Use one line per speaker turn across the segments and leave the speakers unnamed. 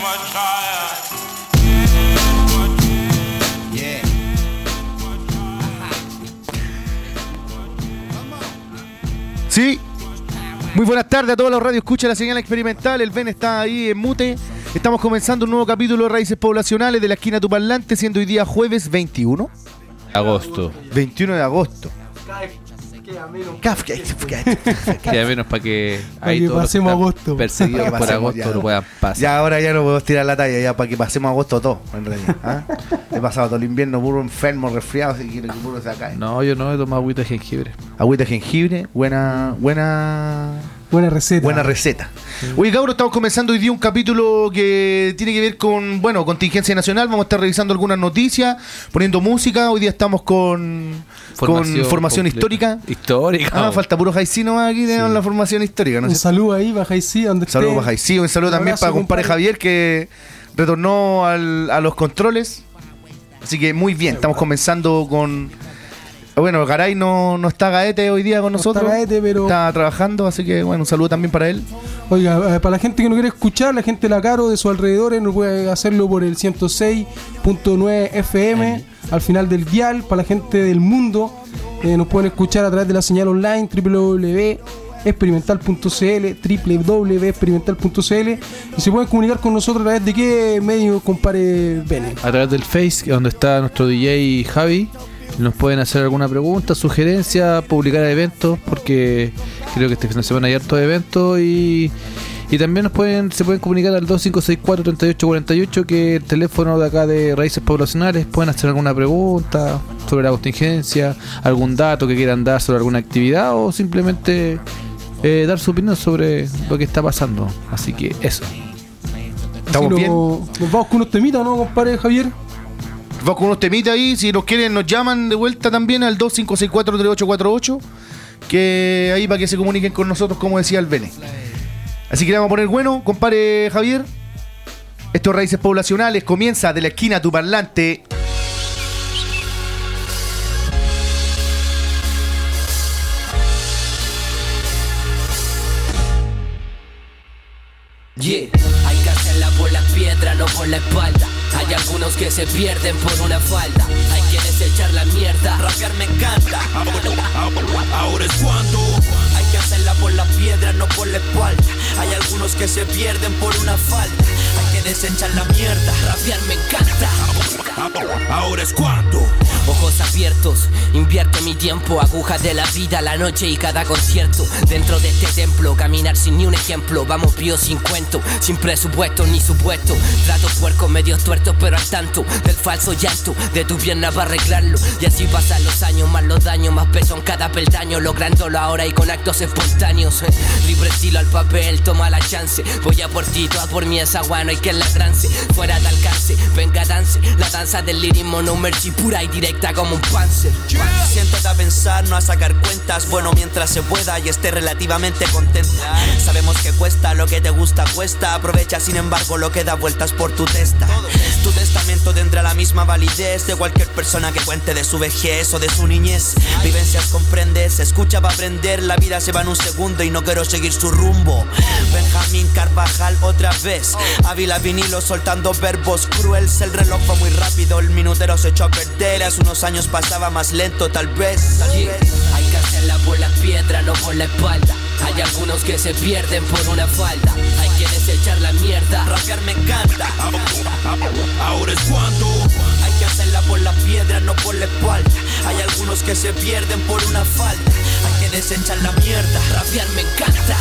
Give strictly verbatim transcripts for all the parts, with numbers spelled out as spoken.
Sí, muy buenas tardes a todos los radios. Escucha la señal experimental. El Ben está ahí en mute. Estamos comenzando un nuevo capítulo de Raíces Poblacionales de la esquina Tu Parlante, siendo hoy día jueves veintiuno
de agosto.
veintiuno de agosto.
Queda menos para que
ahí todos pasemos agosto.
Perseguidos por agosto
ya,
lo puedan pasar.
Ya ahora ya no podemos tirar la talla, ya para que pasemos agosto todo, en realidad. ¿Ah? He pasado todo el invierno puro enfermo, resfriado, así que puro se cae.
No, yo no he tomado agüita de jengibre.
Agüita de jengibre, buena, buena.
Buena receta.
Buena receta. Sí. Oye, cabros, estamos comenzando hoy día un capítulo que tiene que ver con, bueno, contingencia nacional. Vamos a estar revisando algunas noticias, poniendo música. Hoy día estamos con formación, con formación histórica.
Histórica.
Ah, falta puro Jaicí nomás aquí, tenemos sí. la formación histórica. ¿No?
Un saludo ahí para Jaicí, donde esté.
Saludos para Jaicí, un saludo un también para compadre Javier, que retornó al, a los controles. Así que muy bien, estamos comenzando con... Bueno, Garay no, no está Gaete hoy día con nosotros.
No está Gaete, pero...
Está trabajando, así que bueno, un saludo también para él.
Oiga, eh, para la gente que no quiere escuchar, la gente de la Caro, de sus alrededores, no puede hacerlo por el ciento seis punto nueve F M, Ay. al final del dial. Para la gente del mundo, eh, nos pueden escuchar a través de la señal online doble u doble u doble u punto experimental punto c l, doble u doble u doble u punto experimental punto c l. Y se pueden comunicar con nosotros a través de qué medio, compadre Bene.
A través del Face, donde está nuestro D J Javi. Nos pueden hacer alguna pregunta, sugerencia, publicar eventos, porque creo que este fin de semana hay hartos eventos, y, y también nos pueden se pueden comunicar al dos cinco seis cuatro, tres ocho cuatro ocho, que es el teléfono de acá de Raíces Poblacionales. Pueden hacer alguna pregunta sobre la contingencia, algún dato que quieran dar sobre alguna actividad, o simplemente eh, dar su opinión sobre lo que está pasando. Así que eso.
¿Estamos bien?
Nos vamos con unos temitas, ¿no, compadre Javier?
Vamos con unos temitas ahí. Si nos quieren, nos llaman de vuelta también al dos cinco seis cuatro, tres ocho cuatro ocho, que ahí para que se comuniquen con nosotros, como decía el Bene. Así que le vamos a poner bueno, compadre Javier. Estos Raíces Poblacionales comienza de la esquina Tu Parlante.
Yeah, hay que hacerla por las piedras, no por la espalda. Hay algunos que se pierden por una falda. Hay que desechar la mierda. Rapear me encanta. Ahora es cuando. Hay que hacerla por la piedra, no por la espalda. Hay algunos que se pierden por una falda. Hay que desechar la mierda. Rapear me encanta. Ahora es cuando. Ojos abiertos, invierto mi tiempo. Agujas de la vida, la noche y cada concierto. Dentro de este templo, caminar sin ni un ejemplo. Vamos pío sin cuento, sin presupuesto ni supuesto. Trato puercos medio tuertos, pero al tanto del falso llanto de tu pierna para arreglarlo. Y así pasan los años, más los daños, más peso en cada peldaño, lográndolo ahora y con actos espontáneos. Libre estilo al papel, toma la chance. Voy a por ti, toda por mí esa agua, no hay que la trance. Fuera de alcance, venga dance. La danza del lirismo, no mercy, pura y directa como un panzer.
Yeah. Siéntate a pensar, no a sacar cuentas. Bueno, mientras se pueda y esté relativamente contenta. Sabemos que cuesta, lo que te gusta cuesta. Aprovecha sin embargo lo que da vueltas por tu testa. Tu testamento tendrá la misma validez de cualquier persona que cuente de su vejez o de su niñez. Vivencias comprendes, escucha para aprender. La vida se va en un segundo y no quiero seguir su rumbo. Benjamín Carvajal otra vez. Ávila vinilo soltando verbos crueles. El reloj fue muy rápido, el minutero se echó a perder. Hace unos años pasaba más lento tal vez, tal
yeah.
vez.
Hay que hacerla por la piedra, no por la espalda. Hay algunos que se pierden por una falda. Hay que desechar la mierda.
Rapear me encanta.
Ahora es cuando.
Hay que hacerla por la piedra, no por la espalda. Hay algunos que se pierden por una falda. Hay que desechar la mierda.
Rapear me encanta.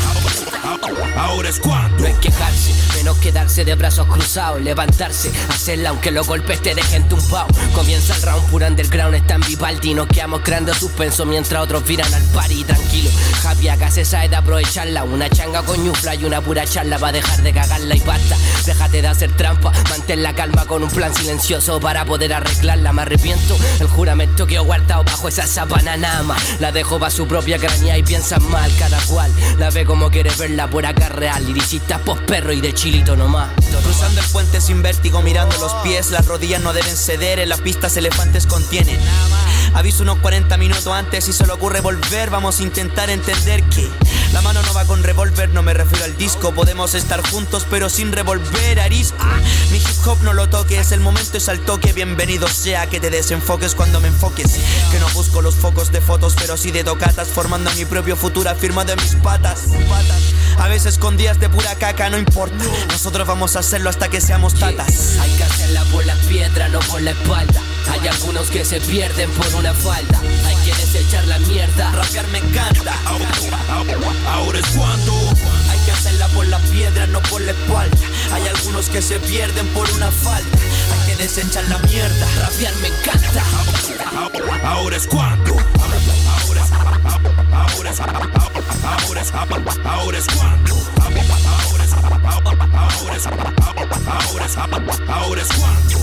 Ahora es cuando.
No hay quejarse, menos quedarse de brazos cruzados. Levantarse, hacerla aunque los golpes te dejen tumbado. Comienza el round puro underground, está en Vivaldi. Nos quedamos creando suspenso mientras otros viran al party. Tranquilo, Javi, hágase esa de aprovecharla. Una changa con ñufla y una pura charla va a dejar de cagarla y basta. Déjate de hacer trampa, mantén la calma con un plan silencioso para poder arreglarla. Me arrepiento, el juramento que he guardado bajo esa sábana nada más. La dejo pa' su propia craña y piensa mal cada cual. La ve como quiere verla por acá real. Liricistas post perro y de chilito nomás.
Cruzando el puente sin vértigo, mirando los pies. Las rodillas no deben ceder, en las pistas elefantes contienen. Aviso unos cuarenta minutos antes si se le ocurre volver. Vamos a intentar entender que la mano no va con revólver, no me refiero al disco. Podemos estar juntos pero sin revolver arisco. Mi hip hop no lo toques, el momento es al toque. Bienvenido sea que te desenfoques cuando me enfoques. Que no busco los focos de fotos pero sí de tocatas, formando mi propio futuro afirmado en mis patas. A veces con días de pura caca, no importa, nosotros vamos a hacerlo hasta que seamos tatas.
Hay que hacerla por la piedra, no por la espalda. Hay algunos que se pierden por una falda. Hay que desechar la mierda.
Rapear me encanta. Ahora es cuando. Hay que hacerla por la piedra, no por la espalda. Hay algunos que se pierden por una falda. Hay que desechar la mierda.
Rapear me encanta.
Ahora es cuando. Ahora es Ahora es Ahora es Ahora es cuando. Ahora es Ahora es Ahora es Ahora es cuando.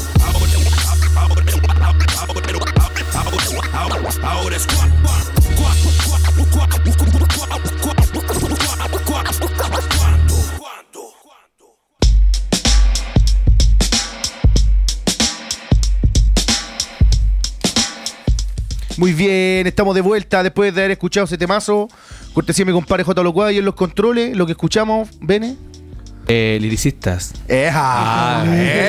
Ahora es
Muy bien, estamos de vuelta después de haber escuchado ese temazo. Cortesía de mi compadre J. Locuada y en los controles, lo que escuchamos, Bene.
Eh, liricistas.
¡Eja!
Ah,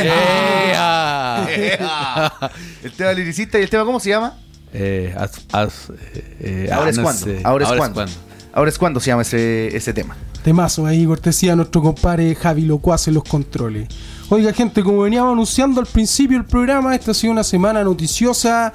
¡Eja! ¡Eja! El tema liricista y el tema, ¿cómo se llama?
Eh, as, as, eh,
Ahora
ah,
es
no
cuando.
sé.
Ahora es
Ahora
cuando. Ahora es cuando se llama ese, ese tema.
Temazo ahí, cortesía de nuestro compadre Javi Locuaz en los controles. Oiga, gente, como veníamos anunciando al principio del programa, esta ha sido una semana noticiosa,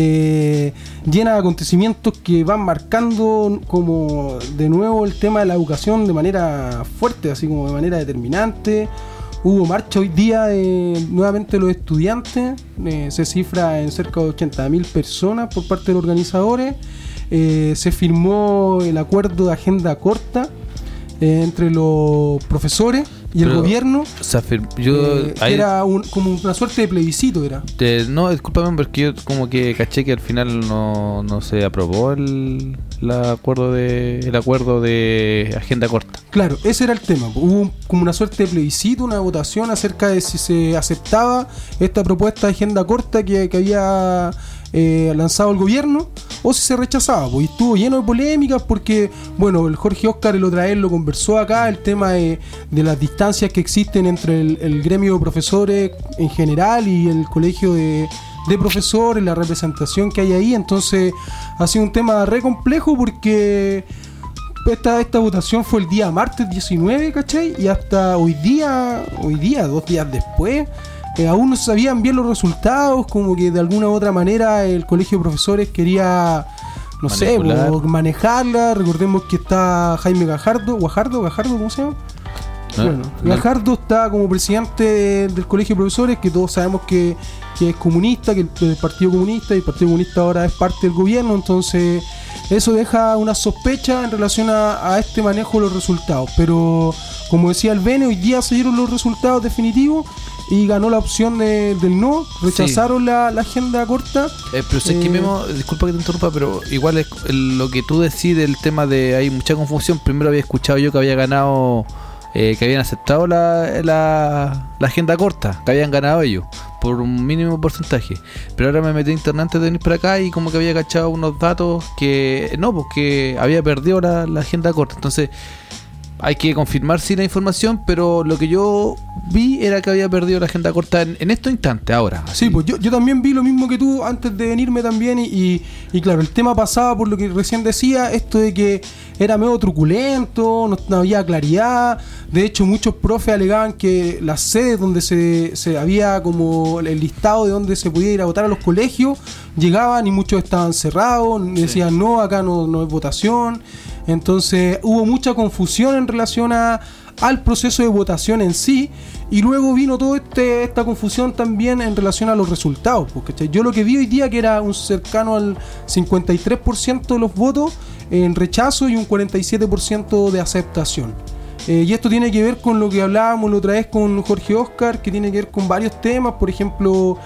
eh, llena de acontecimientos que van marcando como de nuevo el tema de la educación de manera fuerte, así como de manera determinante. Hubo marcha hoy día de nuevamente los estudiantes, eh, se cifra en cerca de ochenta mil personas por parte de los organizadores. Eh, se firmó el acuerdo de agenda corta eh, entre los profesores y el
Pero,
gobierno.
O sea, fir- yo
eh,
ahí-
era un, como una suerte de plebiscito era.
te- no, discúlpame porque yo como que caché que al final no, no se aprobó el, el acuerdo de el acuerdo de agenda corta.
Claro, ese era el tema. Hubo un- como una suerte de plebiscito, una votación acerca de si se aceptaba esta propuesta de agenda corta que, que había eh, lanzado el gobierno o si se rechazaba. Pues, y estuvo lleno de polémicas porque, bueno, el Jorge Oscar el otra vez lo conversó acá, el tema de, de las distancias que existen entre el, el gremio de profesores en general y el colegio de, de profesores, la representación que hay ahí. Entonces ha sido un tema re complejo porque Esta, esta votación fue el día martes diecinueve, ¿cachai? Y hasta hoy día, hoy día, dos días después, eh, aún no se sabían bien los resultados, como que de alguna u otra manera el colegio de profesores quería, no sé,
Manipular.
po, manejarla. Recordemos que está Jaime Gajardo, Guajardo, Gajardo, ¿cómo se llama?
¿No?
Bueno,
No.
Gajardo está como presidente del colegio de profesores, que todos sabemos que, que es comunista, que el, el Partido Comunista, y el Partido Comunista ahora es parte del gobierno, entonces eso deja una sospecha en relación a, a este manejo de los resultados. Pero como decía el Bene, hoy día se dieron los resultados definitivos y ganó la opción de- del no, rechazaron la, la agenda corta.
Eh, pero sé
Eh,
que Memo, disculpa que te interrumpa, pero igual es el- lo que tú decís del tema de hay mucha confusión. Primero había escuchado yo que había ganado, eh, que habían aceptado la, la, la agenda corta, que habían ganado ellos por un mínimo porcentaje. Pero ahora me metí a internet antes de venir para acá y como que había cachado unos datos que no, porque había perdido la, la agenda corta. Entonces hay que confirmar sí la información, pero lo que yo vi era que había perdido la agenda corta en, en estos instantes, ahora.
Sí, pues yo, yo también vi lo mismo que tú antes de venirme también y, y, y claro, el tema pasaba por lo que recién decía, esto de que era medio truculento, no, no había claridad. De hecho, muchos profes alegaban que las sedes donde se, se había como el listado de donde se podía ir a votar a los colegios, llegaban y muchos estaban cerrados, decían no, acá no, no es votación. Entonces hubo mucha confusión en relación a, al proceso de votación en sí, y luego vino toda este, esta confusión también en relación a los resultados, porque yo lo que vi hoy día que era un cercano al cincuenta y tres por ciento de los votos en rechazo y un cuarenta y siete por ciento de aceptación. Eh, y esto tiene que ver con lo que hablábamos la otra vez con Jorge Oscar, que tiene que ver con varios temas, por ejemplo,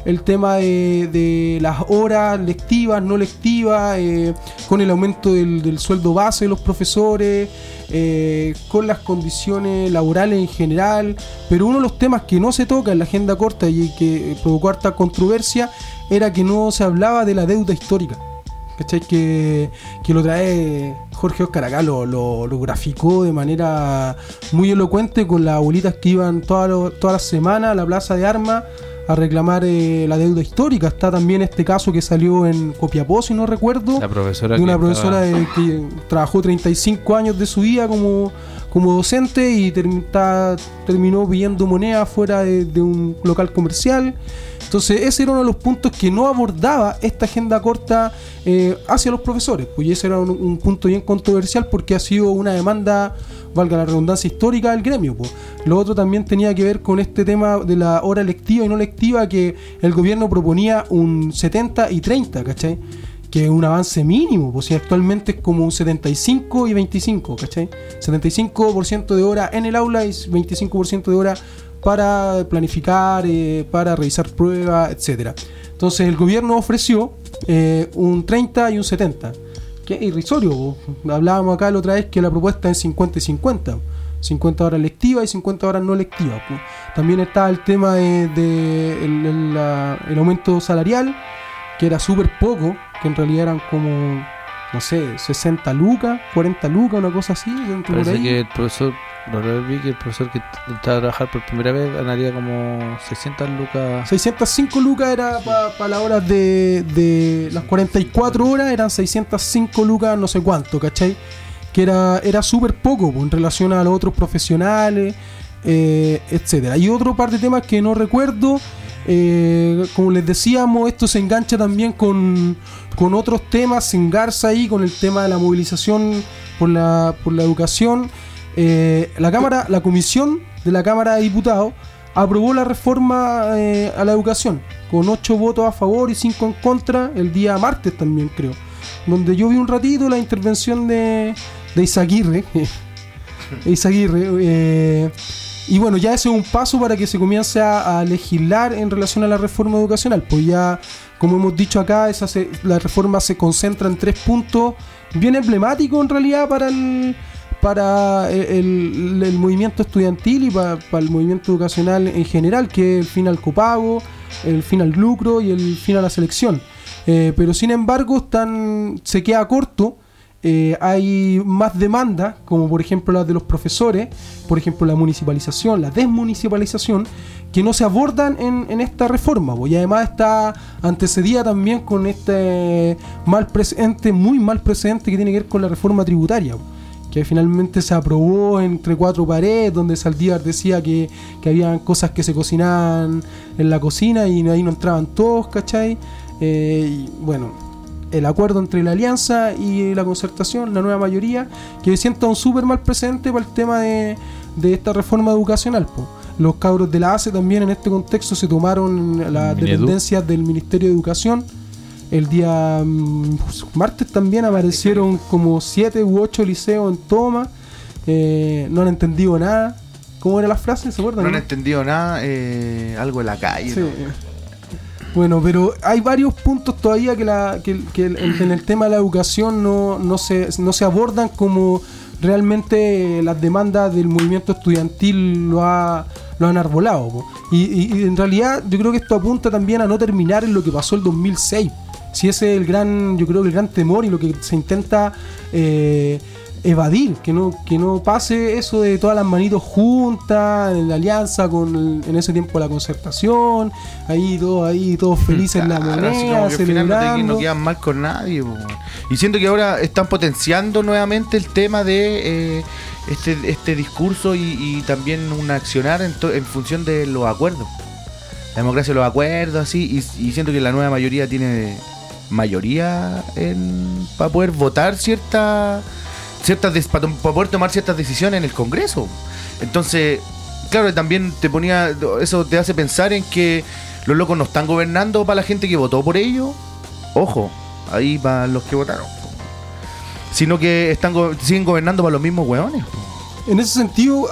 el tema de, de las horas lectivas, no lectivas, eh, con el aumento del, del sueldo base de los profesores, eh, con las condiciones laborales en general. Pero uno de los temas que no se toca en la agenda corta y que provocó harta controversia era que no se hablaba de la deuda histórica. ¿Cachai? Que, que lo trae Jorge Oscar acá, lo, lo, lo graficó de manera muy elocuente con las abuelitas que iban todas toda las semanas a la Plaza de Armas a reclamar eh, la deuda histórica. Está también este caso que salió en Copiapó, si no recuerdo,
la profesora
de una
que
profesora
estaba...
de, que trabajó treinta y cinco años de su vida como, como docente y ter, ta, terminó pidiendo moneda fuera de, de un local comercial. Entonces ese era uno de los puntos que no abordaba esta agenda corta eh, hacia los profesores, pues ese era un, un punto bien controversial porque ha sido una demanda, valga la redundancia, histórica del gremio, pues. Lo otro también tenía que ver con este tema de la hora lectiva y no lectiva, que el gobierno proponía un setenta y treinta, ¿cachai? Que es un avance mínimo, pues si actualmente es como un setenta y cinco y veinticinco, ¿cachai? setenta y cinco por ciento de hora en el aula y veinticinco por ciento de hora para planificar, eh, para revisar pruebas, etcétera. Entonces el gobierno ofreció eh, un treinta y un setenta. Que es irrisorio. Hablábamos acá la otra vez que la propuesta es cincuenta y cincuenta. cincuenta horas lectivas y cincuenta horas no lectivas. También está el tema de, de el, el, la, el aumento salarial, que era súper poco, que en realidad eran como, no sé, sesenta lucas, cuarenta lucas, una cosa así.
Parece que el profesor... Lo vi que el profesor que entraba a trabajar por primera vez ganaría como seiscientas lucas.
seiscientas cinco lucas era para pa las horas de, de las cuarenta y cuatro horas, eran seiscientas cinco lucas no sé cuánto, ¿cachai? Que era, era súper poco pues, en relación a los otros profesionales, eh, etcétera. Y otro par de temas que no recuerdo, eh, como les decíamos, esto se engancha también con, con otros temas, se engarza ahí con el tema de la movilización por la, por la educación. Eh, la Cámara, la Comisión de la Cámara de Diputados aprobó la reforma eh, a la educación con ocho votos a favor y cinco en contra el día martes también creo, donde yo vi un ratito la intervención de, de Izaguirre de Izaguirre eh, y bueno, ya ese es un paso para que se comience a, a legislar en relación a la reforma educacional. Pues ya, como hemos dicho acá, esa se, la reforma se concentra en tres puntos bien emblemáticos en realidad para el para el, el, el movimiento estudiantil y para, para el movimiento educacional en general, que es el fin al copago, el fin al lucro y el fin a la selección. Eh, pero sin embargo están, se queda corto. Eh, hay más demandas, como por ejemplo las de los profesores, por ejemplo la municipalización, la desmunicipalización, que no se abordan en, en esta reforma, y además está antecedida también con este mal precedente, muy mal precedente que tiene que ver con la reforma tributaria, que finalmente se aprobó entre cuatro paredes, donde Saldívar decía que, que había cosas que se cocinaban en la cocina y ahí no entraban todos, ¿cachai? Eh, y bueno, el acuerdo entre la alianza y la concertación, la nueva mayoría, que sienta un súper mal precedente para el tema de, de esta reforma educacional, po. Los cabros de la A C E también en este contexto se tomaron las dependencias del Ministerio de Educación. El día um, martes también aparecieron como siete u ocho liceos en toma. Eh, no han entendido nada. ¿Cómo era la frase? ¿Se acuerdan?
No han
¿no?
entendido nada. Eh, algo en la calle.
Sí.
¿no?
Bueno, pero hay varios puntos todavía que, la, que, que el, en el tema de la educación no, no, se, no se abordan como realmente las demandas del movimiento estudiantil lo, ha, lo han arbolado. Po. Y, y, y en realidad yo creo que esto apunta también a no terminar en lo que pasó el dos mil seis. Si ese es el gran, yo creo que el gran temor y lo que se intenta eh, evadir, que no, que no pase eso de todas las manitos juntas, en la alianza con el, en ese tiempo la concertación, ahí todos ahí todos felices en la moneda,
así como que al final no, te, no quedan mal con nadie, po. Y siento que ahora están potenciando nuevamente el tema de eh, este, este discurso y, y también un accionar en, to, en función de los acuerdos, la democracia de los acuerdos, así, y, y siento que la nueva mayoría tiene mayoría en, para poder votar ciertas ciertas para poder tomar ciertas decisiones en el Congreso. Entonces, claro, también te ponía eso, te hace pensar en que los locos no están gobernando para la gente que votó por ellos, ojo, ahí para los que votaron, sino que están siguen gobernando para los mismos hueones.
En ese sentido,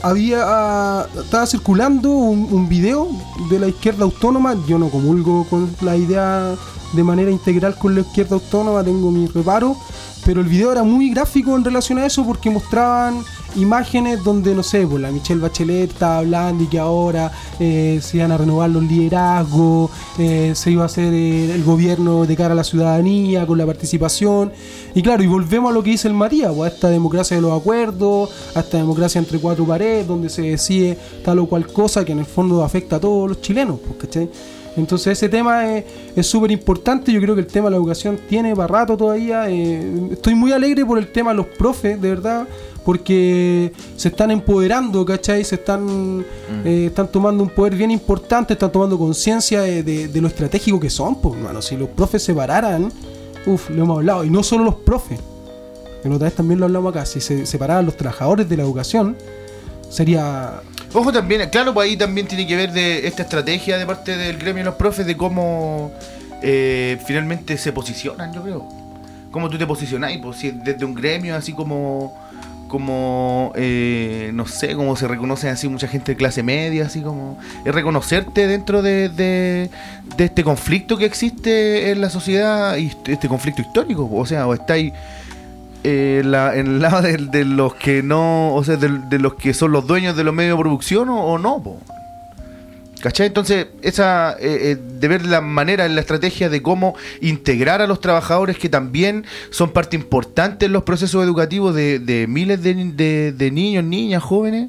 había estaba circulando un, un video de la izquierda autónoma. Yo no comulgo con la idea de manera integral con la izquierda autónoma, tengo mi reparo, pero el video era muy gráfico en relación a eso porque mostraban imágenes donde, no sé, pues la Michelle Bachelet estaba hablando y que ahora eh, se iban a renovar los liderazgos, eh, se iba a hacer eh, el gobierno de cara a la ciudadanía con la participación. Y claro, y volvemos a lo que dice el Matías, pues, a esta democracia de los acuerdos, a esta democracia entre cuatro paredes, donde se decide tal o cual cosa que en el fondo afecta a todos los chilenos, pues, ¿cachai? Entonces ese tema es súper importante. Yo creo que el tema de la educación tiene para rato todavía. eh, Estoy muy alegre por el tema de los profes, de verdad, porque se están empoderando, ¿cachai? Se están, mm. eh, están tomando un poder bien importante, están tomando conciencia de, de, de lo estratégico que son, pues, hermano. Si los profes se pararan, uff, lo hemos hablado, y no solo los profes, que la otra vez también lo hablamos acá, si se separaran los trabajadores de la educación, sería...
Ojo también, claro, pues ahí también tiene que ver de esta estrategia de parte del gremio de los profes de cómo eh, finalmente se posicionan, yo creo. Cómo tú te posicionás, pues si desde un gremio así como, como eh, no sé, como se reconoce así mucha gente de clase media, así como es reconocerte dentro de, de, de este conflicto que existe en la sociedad, y este conflicto histórico, o sea, o estáis Eh, la, en el lado de, de los que no, o sea, de, de los que son los dueños de los medios de producción o, o no, po. ¿Cachai? Entonces, esa eh, eh, de ver la manera, la estrategia de cómo integrar a los trabajadores que también son parte importante en los procesos educativos de, de miles de, de, de niños, niñas, jóvenes,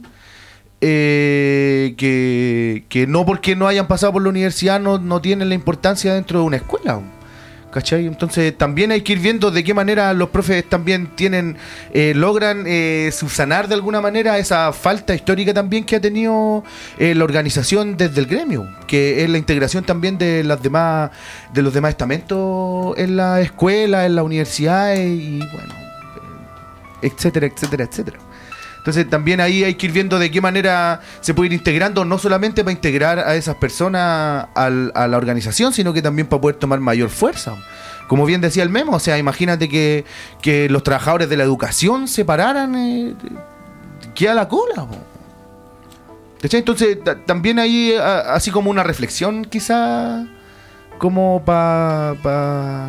eh, que, que no porque no hayan pasado por la universidad no, no tienen la importancia dentro de una escuela, ¿cachai? Entonces también hay que ir viendo de qué manera los profes también tienen, eh, logran eh, subsanar de alguna manera esa falta histórica también que ha tenido eh, la organización desde el gremio, que es la integración también de las demás, de los demás estamentos en la escuela, en la universidad y bueno, etcétera, etcétera, etcétera. Entonces también ahí hay que ir viendo de qué manera se puede ir integrando, no solamente para integrar a esas personas al, a la organización, sino que también para poder tomar mayor fuerza. Como bien decía el Memo, o sea, imagínate que, que los trabajadores de la educación se pararan, eh, queda la cola. ¿Cachai? Entonces t- también ahí, a, así como una reflexión quizá, como para pa,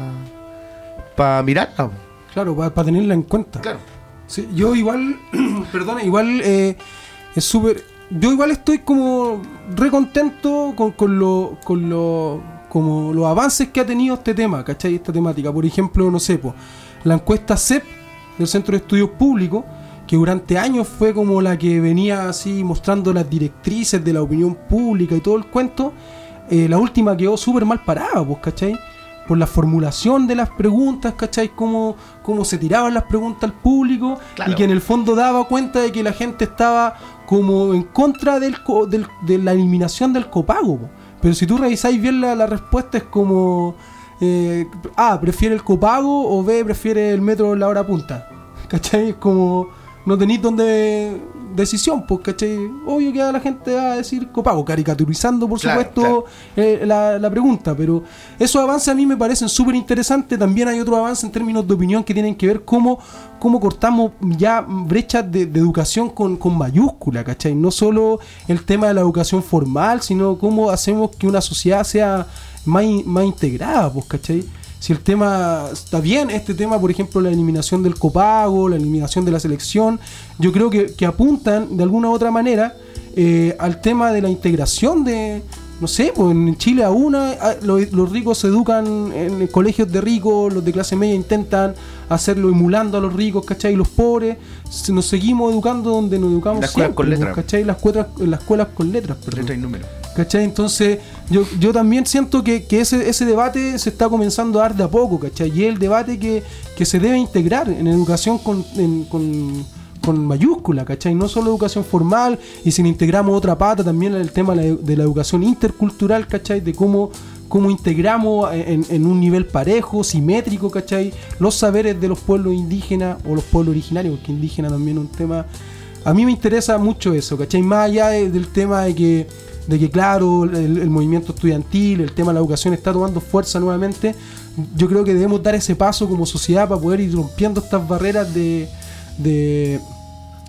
pa mirarla.
Claro, para pa tenerla en cuenta.
Claro.
Sí, yo igual, perdona, igual eh, es súper. Yo igual estoy como re contento con, con lo, con lo, como los avances que ha tenido este tema, ¿cachai? Esta temática. Por ejemplo, no sé, po, la encuesta C E P del Centro de Estudios Públicos, que durante años fue como la que venía así mostrando las directrices de la opinión pública y todo el cuento. Eh, la última quedó súper mal parada, pues, ¿cachai? Por la formulación de las preguntas, ¿cachai? Cómo, cómo se tiraban las preguntas al público, claro. Y que en el fondo daba cuenta de que la gente estaba como en contra del, del, de la eliminación del copago, po. Pero si tú revisáis bien la, la respuesta es como eh, A, prefiere el copago, o B, prefiere el metro en la hora punta, ¿cachai? Es como no tenéis donde decisión, pues, ¿cachai? Obvio que la gente va a decir copago, caricaturizando, por claro, supuesto, claro. Eh, la, la pregunta, pero esos avances a mí me parecen súper interesantes. También hay otro avance en términos de opinión que tienen que ver cómo, cómo cortamos ya brechas de, de educación con, con mayúscula, ¿cachai? No solo el tema de la educación formal, sino cómo hacemos que una sociedad sea más, más integrada, pues, ¿cachai? Si el tema está bien, este tema, por ejemplo, la eliminación del copago, la eliminación de la selección, yo creo que, que apuntan de alguna u otra manera eh, al tema de la integración de, no sé, pues en Chile aún a, los, los ricos se educan en colegios de ricos, los de clase media intentan hacerlo emulando a los ricos, ¿cachai? Y los pobres nos seguimos educando donde nos educamos
las
siempre,
con letras.
¿cachai? Las, cuetras, las escuelas con letras, perdón.
Letra y número.
¿Cachai? Entonces yo, yo también siento que, que ese, ese debate se está comenzando a dar de a poco, ¿cachai? Y es el debate que, que se debe integrar en educación con, en, con, con mayúscula, ¿cachai? No solo educación formal, y si integramos otra pata también el tema de la, de la educación intercultural, ¿cachai? De cómo, cómo integramos en, en un nivel parejo, simétrico, ¿cachai? Los saberes de los pueblos indígenas o los pueblos originarios, porque indígena también es un tema. A mí me interesa mucho eso, ¿cachai? Más allá de, del tema de que de que claro, el, el movimiento estudiantil, el tema de la educación está tomando fuerza nuevamente. Yo creo que debemos dar ese paso como sociedad para poder ir rompiendo estas barreras de, de,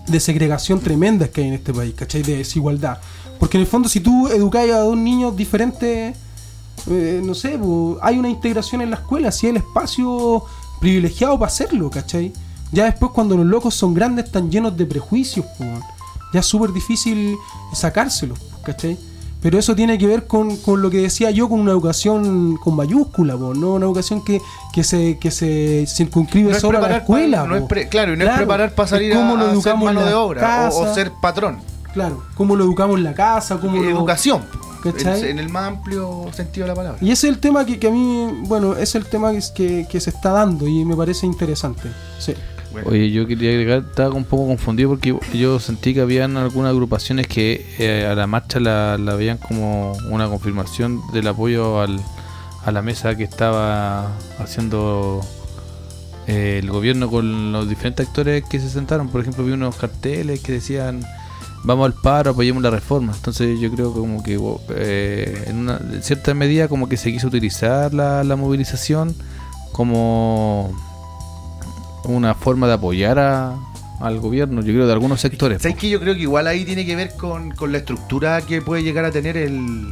de segregación tremenda que hay en este país, ¿cachai? De desigualdad. Porque en el fondo, si tú educáis a dos niños diferentes, eh, no sé, pues, hay una integración en la escuela, si hay el espacio privilegiado para hacerlo, ¿cachai? Ya después, cuando los locos son grandes, están llenos de prejuicios, pues, ya es súper difícil sacárselos, ¿cachai? Pero eso tiene que ver con, con lo que decía yo, con una educación con mayúscula, po, no una educación que, que se que se circunscribe
No es
solo a la
preparar
escuela.
pa- no es
po.
pre- claro, y no
Claro,
es preparar para salir
es
a,
cómo lo
a ser
educamos
mano
en
de
la
obra o, o
casa.
ser patrón.
Claro, cómo lo educamos en la casa, cómo lo...
Educación,
¿cachai?
en, en el más amplio sentido de la palabra.
Y ese es el tema que, que a mí, bueno, es el tema que, que, que se está dando y me parece interesante. Sí.
Bueno.
Oye, yo quería agregar, estaba un poco confundido porque yo sentí que habían algunas agrupaciones que eh, a la marcha la, la veían como una confirmación del apoyo al, a la mesa que estaba haciendo eh, el gobierno con los diferentes actores que se sentaron. Por ejemplo, vi unos carteles que decían vamos al paro, apoyemos la reforma. Entonces yo creo que como que eh, en una en cierta medida como que se quiso utilizar la, la movilización como una forma de apoyar a, al gobierno, yo creo, de algunos sectores.
¿Sabes que yo creo que igual ahí tiene que ver con, con la estructura que puede llegar a tener el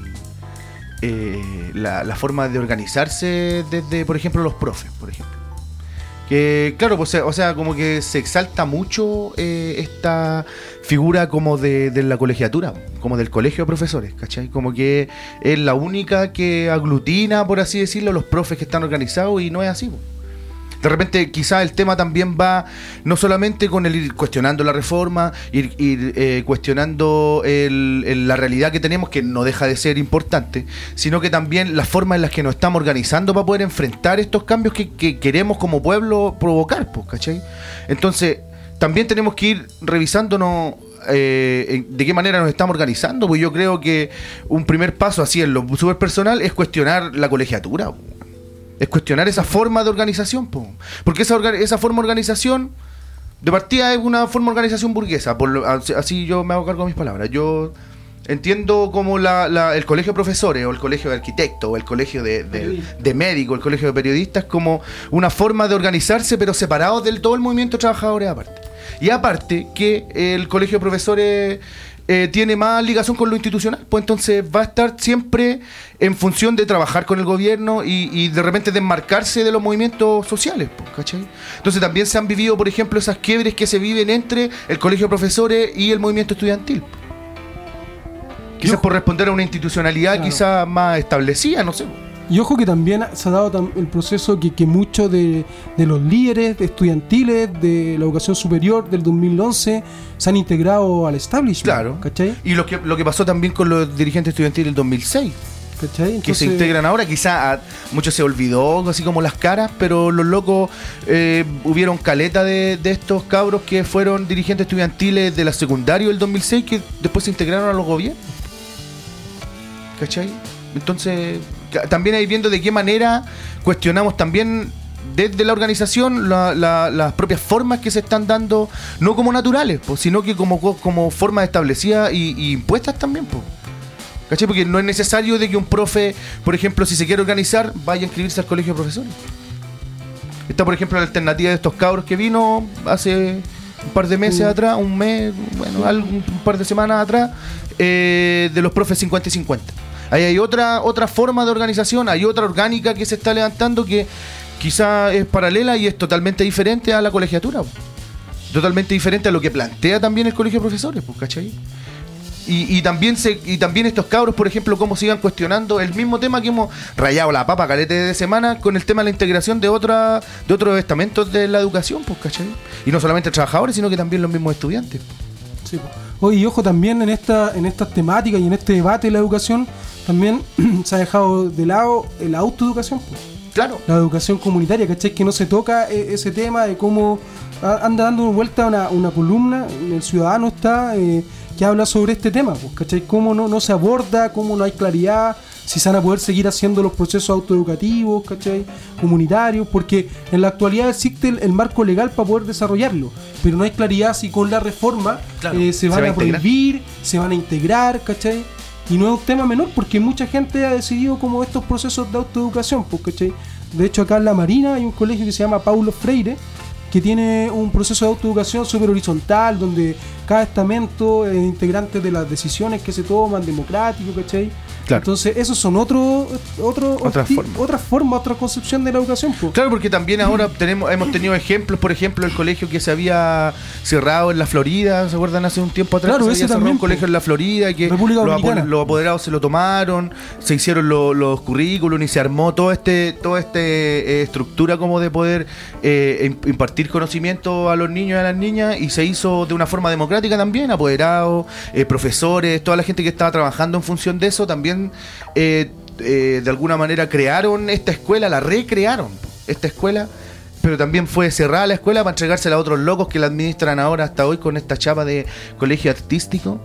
eh, la, la forma de organizarse desde, por ejemplo, los profes, por ejemplo? Que claro, pues, o sea, como que se exalta mucho eh, esta figura como de, de la colegiatura, como del colegio de profesores, ¿cachai? Como que es la única que aglutina, por así decirlo, los profes que están organizados, y no es así, pues. De repente quizás el tema también va no solamente con el ir cuestionando la reforma, ir, ir eh, cuestionando el, el, la realidad que tenemos, que no deja de ser importante, sino que también la forma en la que nos estamos organizando para poder enfrentar estos cambios que, que queremos como pueblo provocar, pues, ¿cachai? Entonces también tenemos que ir revisándonos eh, de qué manera nos estamos organizando, pues yo creo que un primer paso así en lo súper personal es cuestionar la colegiatura, pues. Es cuestionar esa forma de organización, po. Porque esa, orga- esa forma de organización de partida es una forma de organización burguesa, por lo- así yo me hago cargo de mis palabras. Yo entiendo como la, la, el colegio de profesores o el colegio de arquitectos o el colegio de, de, de médicos, el colegio de periodistas como una forma de organizarse, pero separados del todo el movimiento de trabajadores aparte. Y aparte que el colegio de profesores Eh, tiene más ligación con lo institucional, pues entonces va a estar siempre en función de trabajar con el gobierno y, y de repente desmarcarse de los movimientos sociales, pues, ¿cachai? Entonces también se han vivido, por ejemplo, esas quiebres que se viven entre el colegio de profesores y el movimiento estudiantil. Quizás por responder a una institucionalidad, claro, quizás más establecida, no sé.
Y ojo que también se ha dado tam- el proceso que, que muchos de, de los líderes estudiantiles de la educación superior del dos mil once se han integrado al establishment.
Claro.
¿Cachai?
Y lo que, lo que pasó también con los dirigentes estudiantiles del dos mil seis.
¿Cachai?
Que
Entonces,
se integran ahora, quizás muchos se olvidó así como las caras, pero los locos eh, hubieron caleta de, de estos cabros que fueron dirigentes estudiantiles de la secundaria del dos mil seis que después se integraron a los gobiernos. ¿Cachai? Entonces también ahí viendo de qué manera cuestionamos también desde la organización la, la, las propias formas que se están dando, no como naturales, pues, sino que como, como formas establecidas y, y impuestas también, pues. ¿Cachai? Porque no es necesario de que un profe, por ejemplo, si se quiere organizar, vaya a inscribirse al colegio de profesores. Está, por ejemplo, la alternativa de estos cabros que vino hace un par de meses uh. atrás, un mes, bueno, algo, un par de semanas atrás, eh, de los profes cincuenta y cincuenta. Ahí hay otra, otra forma de organización, hay otra orgánica que se está levantando que quizá es paralela y es totalmente diferente a la colegiatura. Totalmente diferente a lo que plantea también el colegio de profesores, pues, ¿cachai? Y, y también se y también estos cabros, por ejemplo, cómo sigan cuestionando el mismo tema que hemos rayado la papa calete de semana con el tema de la integración de otra de otros estamentos de la educación, pues, ¿cachai? Y no solamente trabajadores, sino que también los mismos estudiantes.
Sí, pues. Oye, y ojo también en esta en estas temáticas y en este debate de la educación, también se ha dejado de lado la autoeducación, pues.
Claro.
La educación comunitaria, ¿cachai? Que no se toca ese tema de cómo anda dando vuelta una, una columna, el Ciudadano está, eh, que habla sobre este tema, pues, ¿cachai? Cómo no, no se aborda, cómo no hay claridad, si se van a poder seguir haciendo los procesos autoeducativos, ¿cachai? Comunitarios, porque en la actualidad existe el, el marco legal para poder desarrollarlo, pero no hay claridad si con la reforma
claro,
eh, se van
se va
a,
a
prohibir, se van a integrar, ¿cachai? Y no es un tema menor porque mucha gente ha decidido como estos procesos de autoeducación, pues, ¿cachai? De hecho acá en La Marina hay un colegio que se llama Paulo Freire, que tiene un proceso de autoeducación súper horizontal, donde cada estamento es integrante de las decisiones que se toman, democrático, ¿cachai?
Claro.
Entonces, esos son otro, otro,
Otras
otra
formas.
otra forma, otra concepción de la educación, po.
Claro, porque también ahora tenemos, hemos tenido ejemplos, por ejemplo, el colegio que se había cerrado en la Florida, ¿se acuerdan? Hace un tiempo atrás
Claro,
se
ese
había cerrado
también,
un colegio
po.
en la Florida y que
República
los,
Dominicana.
apo- los apoderados se lo tomaron, se hicieron lo- los currículum y se armó todo este, toda esta eh, estructura como de poder eh, im- impartir conocimiento a los niños y a las niñas, y se hizo de una forma democrática también, apoderados, eh, profesores, toda la gente que estaba trabajando en función de eso también eh, eh, de alguna manera crearon esta escuela, la recrearon, esta escuela, pero también fue cerrada la escuela para entregársela a otros locos que la administran ahora hasta hoy con esta chapa de colegio artístico.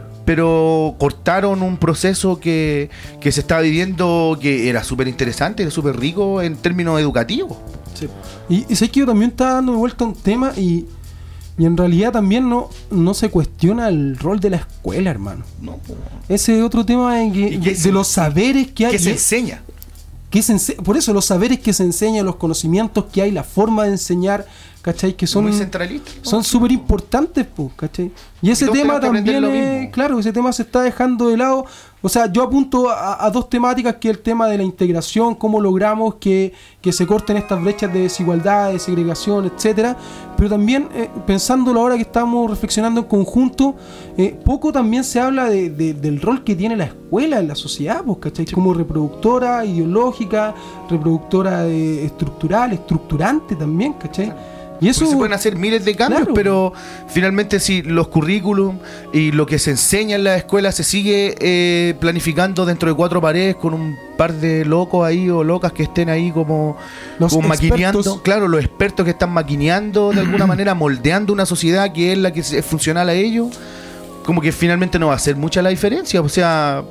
Pero cortaron un proceso que, que se estaba viviendo, que era súper interesante, era súper rico en términos educativos.
Sí. Y, y sé que yo también estaba dando vuelta a un tema y, y en realidad también no, no se cuestiona el rol de la escuela, hermano.
No, po.
Ese es otro tema en que,
¿Y qué
de,
se-
de los saberes que hay.
¿Qué se
y-
enseña?
que se ense- por eso los saberes que se enseñan, los conocimientos que hay, la forma de enseñar, ¿cachai? Que son
Muy centralista.
son súper importantes, pues, ¿cachai? Y ese
todos
tema
tenemos que aprender
también,
lo
es-
mismo.
claro, ese tema se está dejando de lado. O sea, yo apunto a, a dos temáticas, que es el tema de la integración, cómo logramos que, que se corten estas brechas de desigualdad, de segregación, etcétera. Pero también, eh, pensándolo ahora que estamos reflexionando en conjunto, eh, poco también se habla de, de- del rol que tiene la escuela en la sociedad, pues, ¿cachai? Como reproductora ideológica, reproductora de- estructural, estructurante también, ¿cachai? Y eso
Porque se pueden hacer miles de cambios,
Claro.
pero finalmente si los currículum y lo que se enseña en la escuela se sigue eh, planificando dentro de cuatro paredes con un par de locos ahí o locas que estén ahí como,
Los
como maquineando,
expertos.
claro, los expertos que están maquineando de alguna manera, moldeando una sociedad que es la que es funcional a ellos, como que finalmente no va a hacer mucha la diferencia, o sea,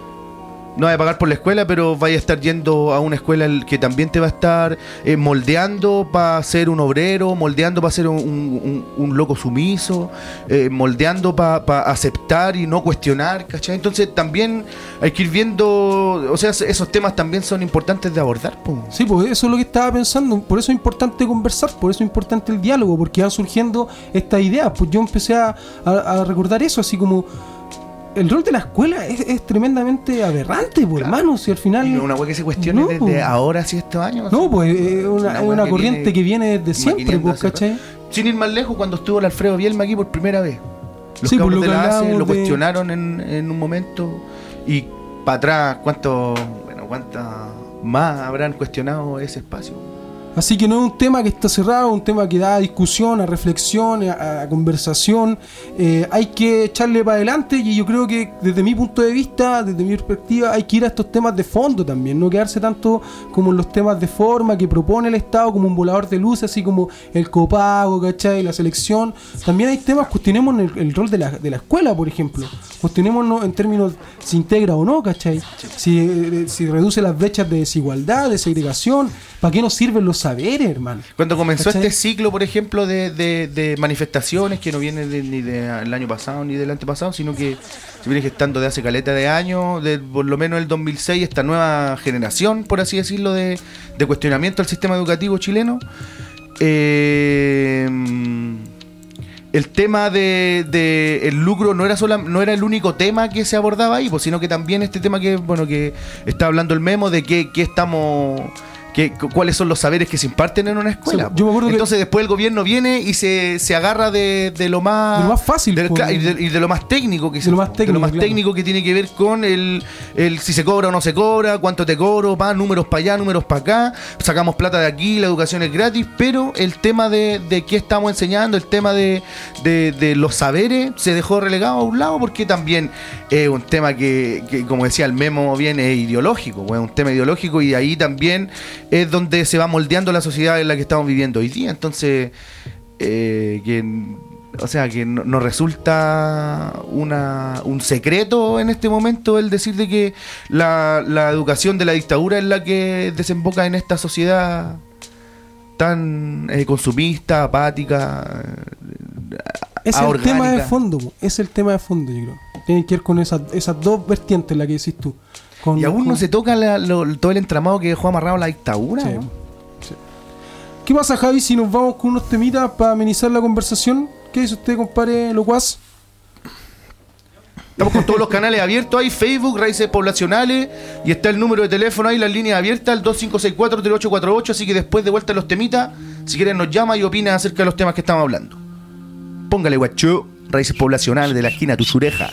no vas a pagar por la escuela, pero vaya a estar yendo a una escuela el- que también te va a estar eh, moldeando para ser un obrero, moldeando para ser un, un- un loco sumiso, eh, moldeando para aceptar y no cuestionar, ¿cachai? Entonces también hay que ir viendo, o sea, esos temas también son importantes de abordar, po.
Sí, pues eso es lo que estaba pensando. Por eso es importante conversar, por eso es importante el diálogo, porque van surgiendo estas ideas. Pues yo empecé a, a- a recordar eso, así como el rol de la escuela es, es tremendamente aberrante, pues,
Claro.
hermano. Si al final.
Y no es una wea que se cuestione
No,
desde
pues.
ahora, si estos años.
No, pues es una, es
wea
una
que
corriente
viene
que viene desde siempre,
maquineando
pues,
hace
¿cachai?
rato. Sin ir más lejos, cuando estuvo el Alfredo Bielma aquí por primera vez. Los
Sí, por
cabros
lo
de
que
la A C
hablábamos
lo
de-
cuestionaron en, en un momento. Y para atrás, ¿cuánto, bueno, cuántas más habrán cuestionado ese espacio?
Así que no es un tema que está cerrado, es un tema que da a discusión, a reflexión, a, a conversación. Eh, hay que echarle para adelante, y yo creo que desde mi punto de vista, desde mi perspectiva, hay que ir a estos temas de fondo también, no quedarse tanto como en los temas de forma que propone el Estado como un volador de luces, así como el copago, ¿cachai? La selección. También hay temas, cuestionemos el, el rol de la, de la escuela, por ejemplo. Cuestionémonos en términos si integra o no, ¿cachai? Si, eh, si reduce las brechas de desigualdad, de segregación. ¿Para qué nos sirven los saberes, hermano?
Cuando comenzó
¿Cachai?
este ciclo, por ejemplo, de, de, de manifestaciones que no viene de- ni del año pasado ni del antepasado, sino que se viene gestando de hace caleta de años, de por lo menos el dos mil seis, esta nueva generación, por así decirlo, de, de cuestionamiento al sistema educativo chileno. Eh, el tema de, de el lucro no era sola, no era el único tema que se abordaba ahí, pues, sino que también este tema que, bueno, que está hablando el Memo de que, que estamos... Que, cu- cuáles son los saberes que se imparten en una escuela.
Sí, yo me acuerdo que-
Entonces después el gobierno viene y se, se agarra de, de lo más
De lo más fácil,
del-
pues.
claro, y, de, y de lo más técnico que
De lo más técnico, claro.
técnico que tiene que ver con el, el si se cobra o no se cobra, cuánto te cobro, pa, números para allá, números para acá, sacamos plata de aquí, la educación es gratis, pero el tema de, de qué estamos enseñando, el tema de, de, de los saberes se dejó relegado a un lado, porque también es un tema que, que, como decía el Memo bien, es ideológico, pues, es un tema ideológico, y ahí también es donde se va moldeando la sociedad en la que estamos viviendo hoy día. Entonces, eh, que, o sea, que no- nos resulta una, un secreto en este momento el decir de que la, la educación de la dictadura es la que desemboca en esta sociedad tan eh, consumista, apática, eh,
Es el
orgánica.
tema de fondo, po. Es el tema de fondo, yo creo. Tiene que ver con esas, esas dos vertientes, la que decís tú. Con-
Y aún
con-
no se toca la- lo- todo el entramado que dejó amarrado la dictadura,
Sí.
¿no?
Sí. ¿Qué pasa, Javi, si nos vamos con unos temitas para amenizar la conversación? ¿Qué dice usted, compadre Locuaz?
Estamos con todos los canales abiertos ahí, Facebook, Raíces Poblacionales, y está el número de teléfono ahí, las líneas abiertas, el dos cinco seis cuatro, tres ocho cuatro ocho, así que después de vuelta los temitas, si quieren nos llama y opina acerca de los temas que estamos hablando. Póngale guacho, Raíces Poblacionales de la esquina Tuchureja.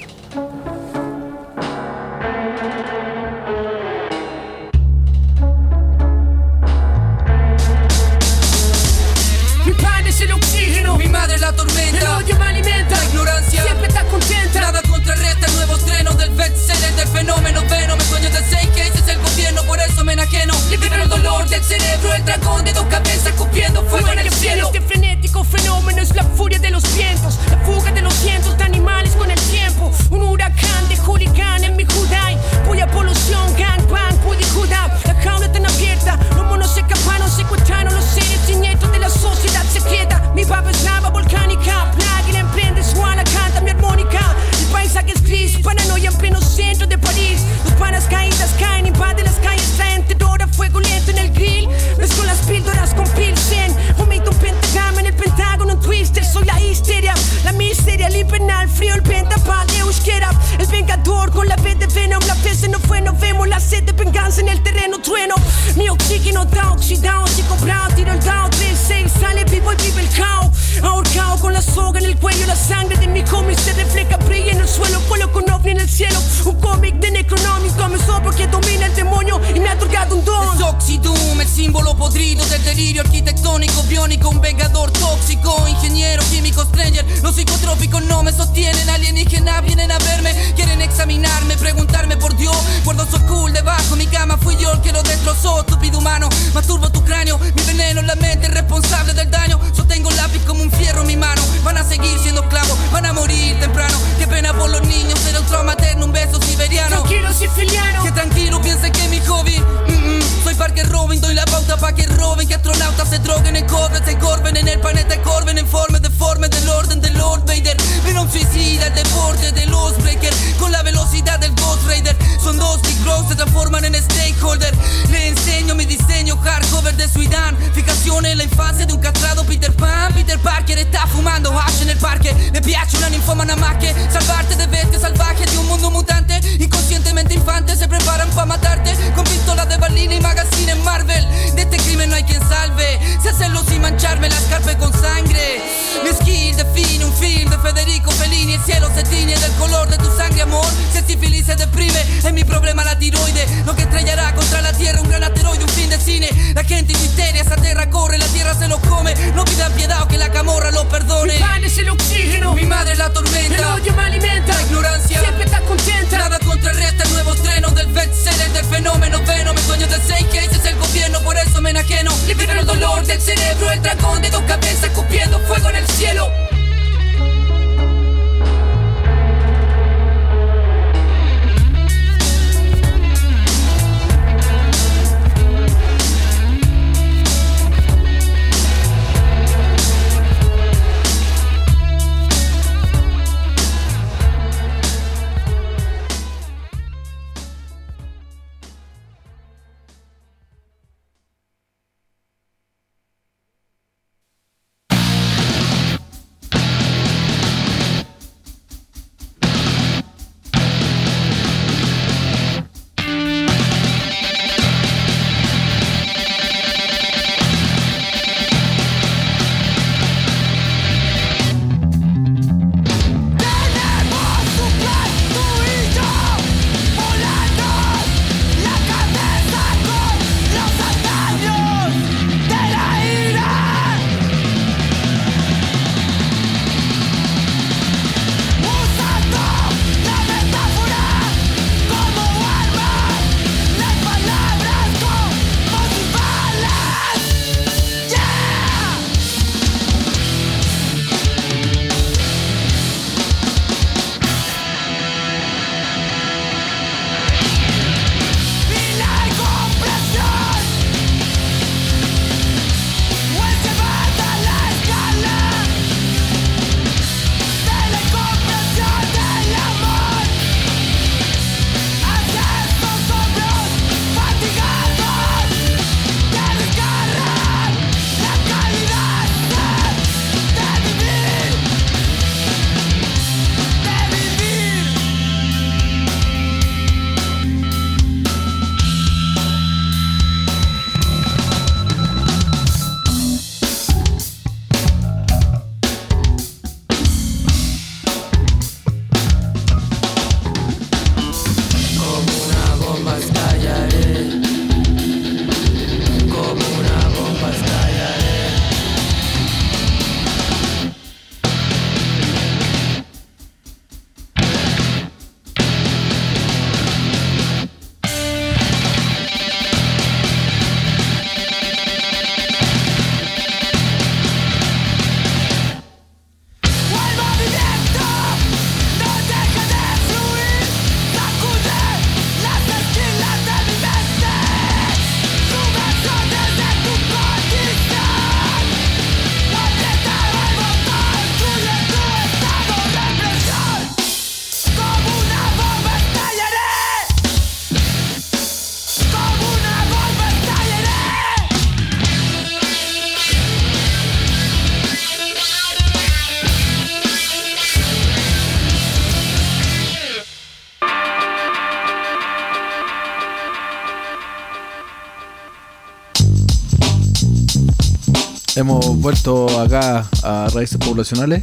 Mi padre es el oxígeno, mi madre la tormenta, el odio me alimenta, la ignorancia siempre está contenta. Nada contrarresta el nuevo estreno del bestseller del fenómeno Venom. El dueño del seis que es el gobierno, por eso me enajeno. Libero el dolor del cerebro, el dragón de dos cabezas cupiendo fuego en el cielo. Este frenético fenómeno es la furia de los vientos, la fuga de los cientos de animales con el tiempo. Un huracán de hooligan en mi Judai, puya polución, gangbang, pudy Judá. La jaula tan abierta, los monos se escaparon, secuestraron los seres nietos de la sociedad secreta. Mi baba es lava volcánica, plaga emprende su ala, canta mi armónica. El paisaje es gris, paranoia en pleno centro de París. Los panas caídas caen, invaden las calles, traen terror a fuego lento en el grill. Mezclo las píldoras con Pilsen, omito un pentagrama en el pentágono, un twister. Soy la histeria, la miseria, el infernal frío, el pentapal de euskera. El vengador con la vez de Venom, la peste no fue, no vemos la sed de venganza en el terreno trueno. Mi oxígeno está oxidado, si comprado, tiro el dado, tres seis, sale vivo y vive el caos. Ahorcado con la soga en el cuello, la sangre de mi cómic se refleja, brilla en el suelo, vuelo con ovni en el cielo. Un cómic de Necronomicon comenzó porque domina el demonio y me ha otorgado un don. Es Oxidum, el símbolo podrido del delirio arquitectónico, biónico, un vengador tóxico, ingeniero, químico, stranger. Los psicotrópicos no me sostienen, alienígenas vienen a verme, quieren examinarme, preguntarme por Dios. Guardo su cool debajo mi cama, fui yo el que lo destrozó, estúpido humano. Masturbo tu cráneo, mi veneno en la mente es responsable del daño. Sostengo lápiz como un fierro en mi mano, van a seguir siendo esclavos, van a morir temprano. Qué pena por los niños, era un trauma eterno, un beso siberiano. Tranquilo, siciliano, que tranquilo, piensen que mi hobby mm-mm. Soy Parker Robin, doy la pauta pa' que roben, que astronautas se droguen en cobre, se corben en el planeta Corben, en forma deforme del orden del Lord Vader. Venom suicida, el deporte de los breakers, con la velocidad del Ghost Raider. Son dos big bros, se transforman en stakeholder. Le enseño mi diseño hardcover de su identificación en la infancia de un castrado Peter Pan. Peter Parker está fumando hash en el parque, le piace una ninfómana más que salvarte de bestias salvajes de un mundo mutante. Inconscientemente infantes se preparan pa' matarte con pistolas de balina y magazine en Marvel. De este crimen no hay quien salve, se hacerlo sin mancharme la escarpe con sangre. Mi skill define un film de Federico Fellini. El cielo se tiñe del color de tu sangre, amor. Si el sífilis se deprime, es mi problema la tiroide. Lo que estrellará contra la tierra un gran asteroide, un fin de cine. La gente en histeria, esa tierra corre, la tierra se los come. No pidan piedad o que la camorra los perdone. Mi padre es el oxígeno, mi madre es la tormenta, el odio me alimenta, la ignorancia siempre está contenta. Nada contrarresta el nuevo estreno del bestseller del fenómeno Venom. El dueño del seis que es el gobierno, por eso me enajeno. Libero el dolor del cerebro, el dragón de dos cabezas cupiendo fuego en el cielo.
Hemos vuelto acá a Raíces Poblacionales.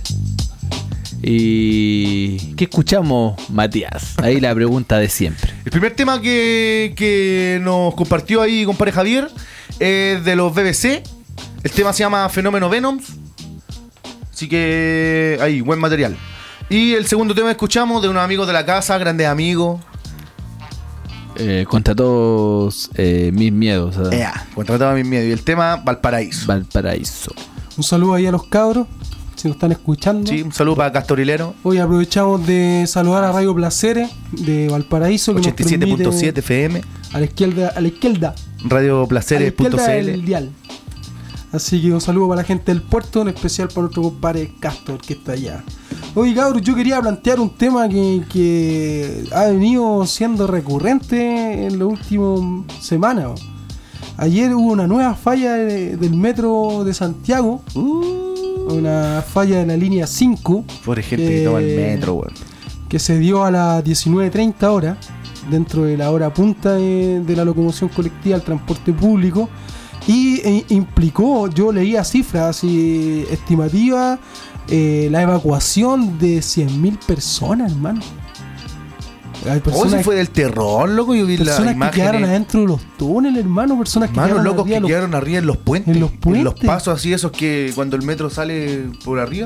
¿Y qué escuchamos, Matías? Ahí la pregunta de siempre.
El primer tema que, que nos compartió ahí compadre Javier es de los B B C. El tema se llama Fenómeno Venoms. Así que ahí, buen material. Y el segundo tema que escuchamos de unos amigos de la casa, grandes amigos.
Eh, contra todos eh, mis miedos. ¿Sabes?
Yeah, contra todos mis miedos. Y el tema Valparaíso.
Valparaíso.
Un saludo ahí a los cabros, si nos están escuchando.
Sí, un saludo para Castorilero.
Hoy aprovechamos de saludar a Radio Placeres de Valparaíso, que
ochenta y siete punto siete F M.
A la izquierda, a la izquierda.
Radio Placeres punto C L.
Del dial. Así que un saludo para la gente del puerto, en especial para nuestro compadre Castor, que está allá. Oye, cabros, yo quería plantear un tema que, que ha venido siendo recurrente en las últimas semanas. Ayer hubo una nueva falla de, del metro de Santiago, uh, una falla de la línea cinco.
Por gente que, que toma el metro, weón.
Que se dio a las diecinueve treinta horas, dentro de la hora punta de, de la locomoción colectiva, el transporte público. Y e, implicó, yo leía cifras así, estimativas, eh, la evacuación de cien mil personas, hermano.
Hay personas, oh, se fue del terror, loco. Yo vi las imágenes.
Personas que quedaron adentro de los túneles, hermano. Personas que
hermano,
quedaron
locos que
los,
quedaron arriba en los puentes.
En los puentes.
En los pasos así, esos que cuando el metro sale por arriba.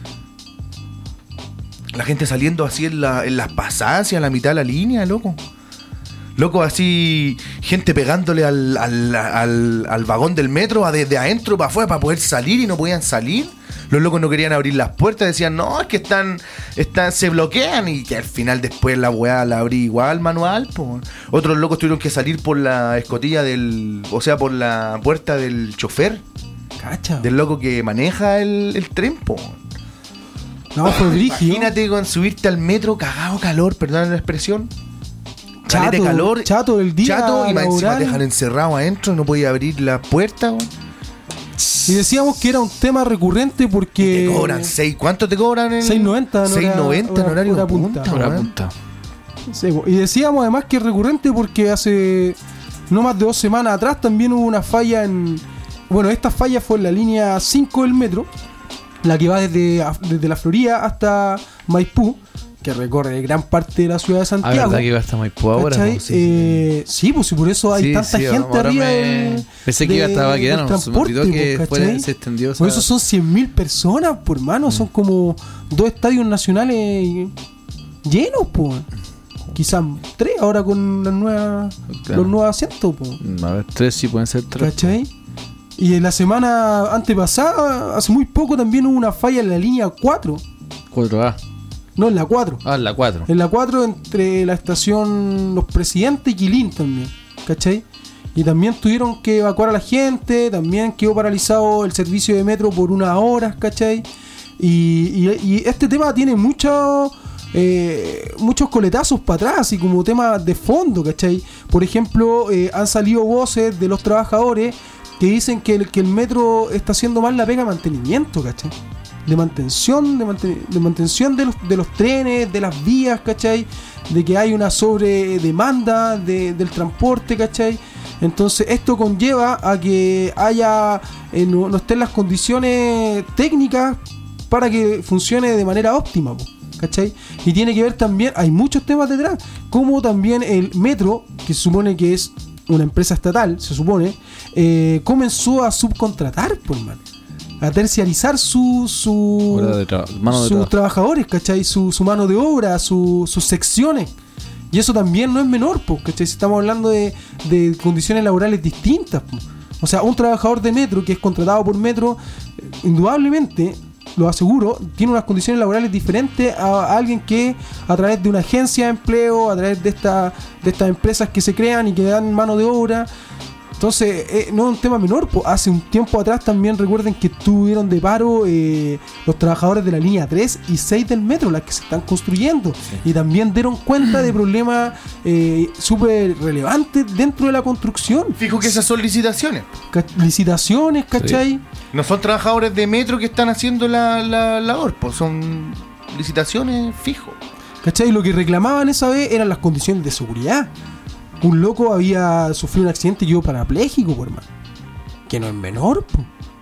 La gente saliendo así en, la, en las pasadas, a la mitad de la línea, loco. Loco, así, gente pegándole al, al, al, al vagón del metro desde adentro para afuera para poder salir y no podían salir. Los locos no querían abrir las puertas, decían, no, es que están, están se bloquean, y que al final después la weá la abrí igual manual, po. Otros locos tuvieron que salir por la escotilla del, o sea, por la puerta del chofer.
Cacha.
Del loco que maneja el, el tren, po.
No, fue brígido.
Imagínate con subirte al metro cagado calor, perdón la expresión.
Chato,
calor,
chato del día.
Chato, y más encima te dejan encerrado adentro, no podía abrir la puerta, weón.
Y decíamos que era un tema recurrente porque...
Te cobran seis, ¿cuánto te cobran? En
seis noventa en
seis noventa en horario de punta.
punta,
hora punta.
Sí, y decíamos además que es recurrente porque hace no más de dos semanas atrás también hubo una falla en... Bueno, esta falla fue en la línea cinco del metro, la que va desde, desde la Florida hasta Maipú, que recorre gran parte de la ciudad de Santiago.
Ah, ¿verdad que iba hasta Maipú ahora?
¿No? Sí,
eh,
sí. sí, pues y por eso hay
sí,
tanta
sí,
gente arriba
me...
del,
Pensé que
de,
iba hasta Baquedano, se me olvidó que fuera, se extendió.
Por eso son cien mil personas, por hermano, mm. son como dos estadios nacionales llenos, pues. Quizás tres ahora con las nuevas, claro. los nuevos asientos, pues.
A ver, tres sí pueden ser tres.
¿Cachai? Y en la semana antepasada, hace muy poco, también hubo una falla en la línea cuatro.
cuatro A.
No, en la cuatro.
Ah, en la cuatro.
En la cuatro entre la estación Los Presidentes y Quilín también, ¿cachai? Y también tuvieron que evacuar a la gente, también quedó paralizado el servicio de metro por unas horas, ¿cachai? Y, y, y este tema tiene muchos eh, muchos coletazos para atrás, y como temas de fondo, ¿cachai? Por ejemplo, eh, han salido voces de los trabajadores que dicen que el, que el metro está haciendo mal la pega de mantenimiento, ¿cachai? De mantención, de, manten- de mantención de los, de los trenes, de las vías, ¿cachai? De que hay una sobredemanda de, del transporte, ¿cachai? Entonces esto conlleva a que haya eh, no, no estén las condiciones técnicas para que funcione de manera óptima, ¿cachai? Y tiene que ver también, hay muchos temas detrás, como también el metro, que se supone que es una empresa estatal, se supone, eh, comenzó a subcontratar, por mano, a terciarizar su, su,
tra- mano de
sus
tra-
trabajadores, ¿cachai? Su, su mano de obra, su, sus secciones. Y eso también no es menor, po, ¿cachai? Si estamos hablando de, de condiciones laborales distintas, po. O sea, un trabajador de metro que es contratado por metro, indudablemente, lo aseguro, tiene unas condiciones laborales diferentes a, a alguien que a través de una agencia de empleo, a través de, esta, de estas empresas que se crean y que dan mano de obra. Entonces, eh, no es un tema menor, pues. Hace un tiempo atrás también recuerden que tuvieron de paro eh, los trabajadores de la línea tres y seis del metro, las que se están construyendo. Sí. Y también dieron cuenta de problemas eh, súper relevantes dentro de la construcción.
Fijo que esas son licitaciones.
Licitaciones, ¿cachai?
Sí. No son trabajadores de metro que están haciendo la, la labor, pues son licitaciones fijo.
¿Cachai? Lo que reclamaban esa vez eran las condiciones de seguridad. Un loco había sufrido un accidente y quedó parapléjico, por hermano. Que no es menor, po.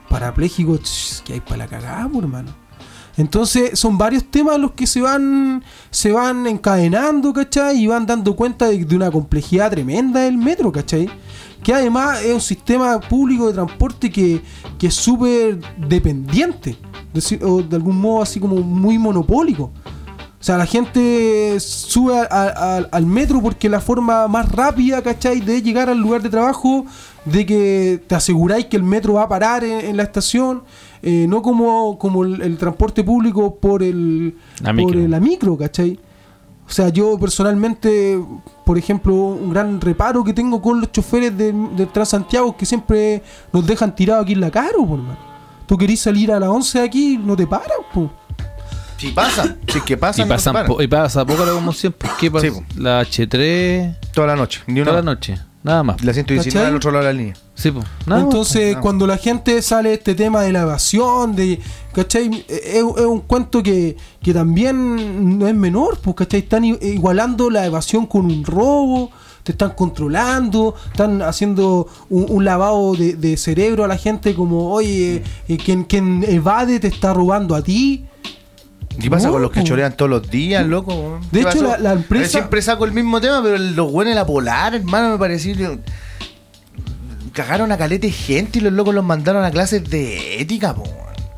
parapléjicos, ch, que hay para la cagada, po, hermano. Entonces son varios temas los que se van se van encadenando, ¿cachai? Y van dando cuenta de, de una complejidad tremenda del metro, ¿cachai? Que además es un sistema público de transporte que, que es súper dependiente, de, o de algún modo así como muy monopólico. O sea, la gente sube a, a, a, al metro porque es la forma más rápida, ¿cachai? De llegar al lugar de trabajo, de que te aseguráis que el metro va a parar en, en la estación. Eh, no como, como el, el transporte público por el
la
por
micro.
el- la micro, ¿cachai? O sea, yo personalmente, por ejemplo, un gran reparo que tengo con los choferes de, de Transantiago, que siempre nos dejan tirados aquí en la Caro, por mano. Tú querís salir a las once de aquí, no te paran, po.
Si pasa, si es que pasa,
Y
no
pasan
paran.
po- y pasa poco como siempre. ¿Qué pasa?
Sí, po.
La H tres
Toda la noche, ni una
toda la noche. Nada más.
La ciento diecinueve
¿Cachai?
al otro lado de la línea.
Sí, pues. Nada más,
Entonces,
po.
cuando la gente sale este tema de la evasión, de, ¿cachai? Es, es un cuento que, que también no es menor, pues, ¿cachai? Están i- igualando la evasión con un robo, te están controlando, están haciendo un, un lavado de, de cerebro a la gente como, oye, eh, quien, quien evade te está robando a ti.
¿Qué pasa
No,
con los que
po.
chorean todos los días, loco?
De
¿Qué
hecho,
pasó?
la- la empresa-
Yo siempre saco el mismo tema, pero el- los buenos de la Polar, hermano, me pareció. Cagaron a calete de gente y los locos los mandaron a clases de ética, po.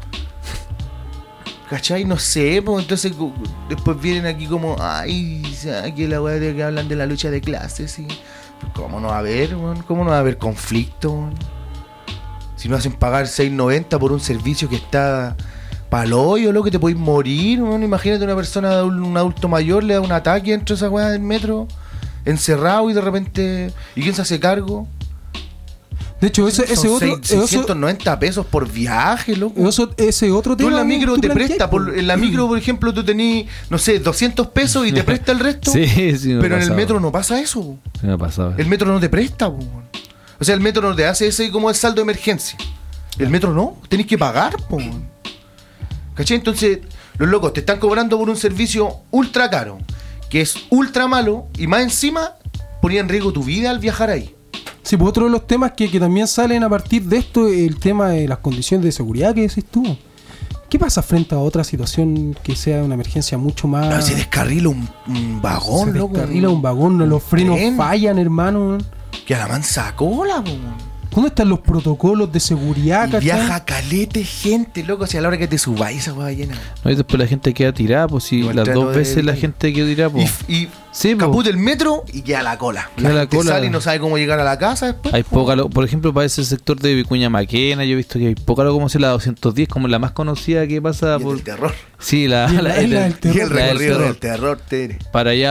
¿Cachai? No sé, po. Entonces cu- después vienen aquí como, ay, aquí la weá de que hablan de la lucha de clases, y. ¿Cómo no va a haber, weón? ¿Cómo no va a haber conflicto, weón? Si no hacen pagar seis noventa por un servicio que está pa'l hoyo, loco, que te podéis morir, weón. Imagínate una persona, un, un adulto mayor, le da un ataque dentro de esa weá del metro, encerrado y de repente. ¿Y quién se hace cargo?
De hecho, ese, ese
Son
otro...
seis-
eso-
seiscientos noventa pesos por viaje, loco.
eso- ese otro
Tú
tema
en la
que
micro
tú
te
planteas,
presta,
po.
por, en la micro, por ejemplo, tú tenés, no sé, doscientos pesos y te presta el resto.
Sí, sí, me
pero en el
pasaba.
metro no pasa eso.
Sí, me ha pasado.
El metro no te presta, po. O sea, el metro no te hace ese como el saldo de emergencia. El metro no, tenés que pagar, po. ¿Cachai? Entonces, los locos te están cobrando por un servicio ultra caro, que es ultra malo, y más encima ponía en riesgo tu vida al viajar ahí.
Sí, pues otro de los temas que, que también salen a partir de esto es el tema de las condiciones de seguridad que decís tú. ¿Qué pasa frente a otra situación que sea una emergencia mucho más...
Ah, se descarrila un, un vagón,
se
loco.
descarrila un vagón, no, los frenos
tren.
fallan, hermano.
Que a la mansa cola, po.
¿Dónde están los protocolos de seguridad,
Y
cachai?
viaja calete gente, loco. Si a la hora que te subáis esa hueá llena.
No, y después la gente queda tirada, pues si
Igual
las
trato
dos
de-
veces la gente queda tirada, pues.
Y, y
Sí, po.
caput el metro y queda la cola.
Queda la
gente
cola.
sale y no sabe cómo llegar a la casa después.
Hay
po.
poca, lo- por ejemplo, para ese sector de Vicuña Maquena, yo he visto que hay poca locomoción, la doscientos diez, como la más conocida que pasa
Y el
por.
del terror.
Sí, la,
Y la-
la-
es la
el-
del
Y el
terror.
la del
recorrido
terror.
del terror, tere.
Para allá,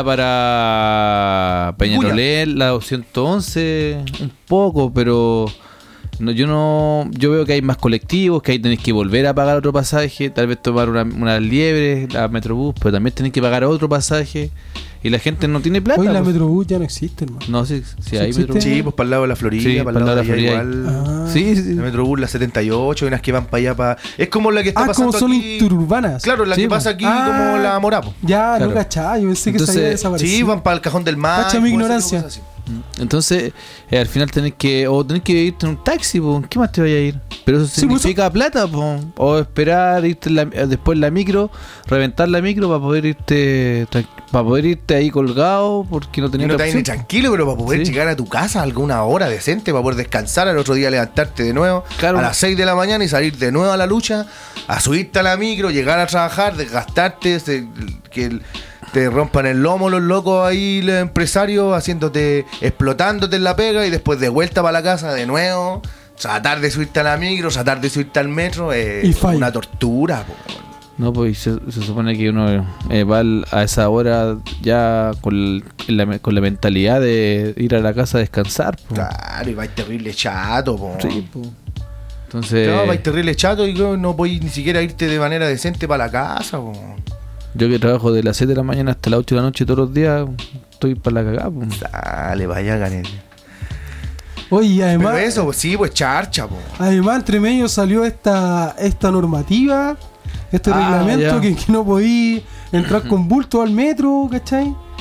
para Peñarolén, la doscientos once, un poco, pero no, yo no yo veo que hay más colectivos, que ahí tenéis que volver a pagar otro pasaje, tal vez tomar una, una liebre, la Metrobús, pero también tenéis que pagar otro pasaje y la gente no tiene plata.
Hoy la
pues.
Metrobús ya no existe, hermano.
No, sí, sí,
¿Sí
hay
existe?
Metrobús.
Sí, pues para el lado de la Florida,
Sí,
para el lado de allá
Florida
igual.
Ah.
Sí, sí.
La Metrobús, la setenta y ocho, hay unas que van para allá para. Es como la que está
Ah,
pasando
como son
aquí.
interurbanas.
Claro, la
Sí,
que
po.
pasa aquí
Ah.
como la Morapo.
Ya,
Claro.
no cachaba, yo pensé que se
Entonces,
había desaparecido.
Sí, van para el cajón del mar.
Cacha mi ignorancia.
Entonces, eh, al final tenés que, o tenés que irte en un taxi, po. ¿Qué más te vaya a ir? Pero eso
Sí, pues,
significa plata, po. O esperar, irte en la- eh, después en la micro, reventar la micro para poder irte tran- para poder irte ahí colgado porque no
Y
tenías
no
otra
te ni
opción.
tranquilo, pero para poder
Sí.
llegar a tu casa a alguna hora decente, para poder descansar, al otro día levantarte de nuevo
Claro.
a las seis de la mañana y salir de nuevo a la lucha, a subirte a la micro, llegar a trabajar, desgastarte, se- que el- te rompan el lomo los locos ahí, los empresarios, haciéndote, explotándote en la pega y después de vuelta para la casa de nuevo, tratar de subirte a la micro, tratar de subirte al metro, es
Y falla.
una tortura, po.
No, pues se, se supone que uno eh, va al- a esa hora ya con, el- la, con la mentalidad de ir a la casa a descansar, po.
Claro, y vais terrible chato, po.
Sí, po. Entonces,
Claro, vais terrible chato y no podéis ni siquiera irte de manera decente para la casa, po.
yo que trabajo de las siete de la mañana hasta las ocho de la noche todos los días, estoy para la cagada, po.
Dale, vaya, gané.
Oye, y además,
Pero eso, pues sí, pues charcha, po.
además entre medio salió esta, esta normativa, este
Ah,
reglamento
ya.
que, que no podí entrar con bulto al metro, ¿cachai?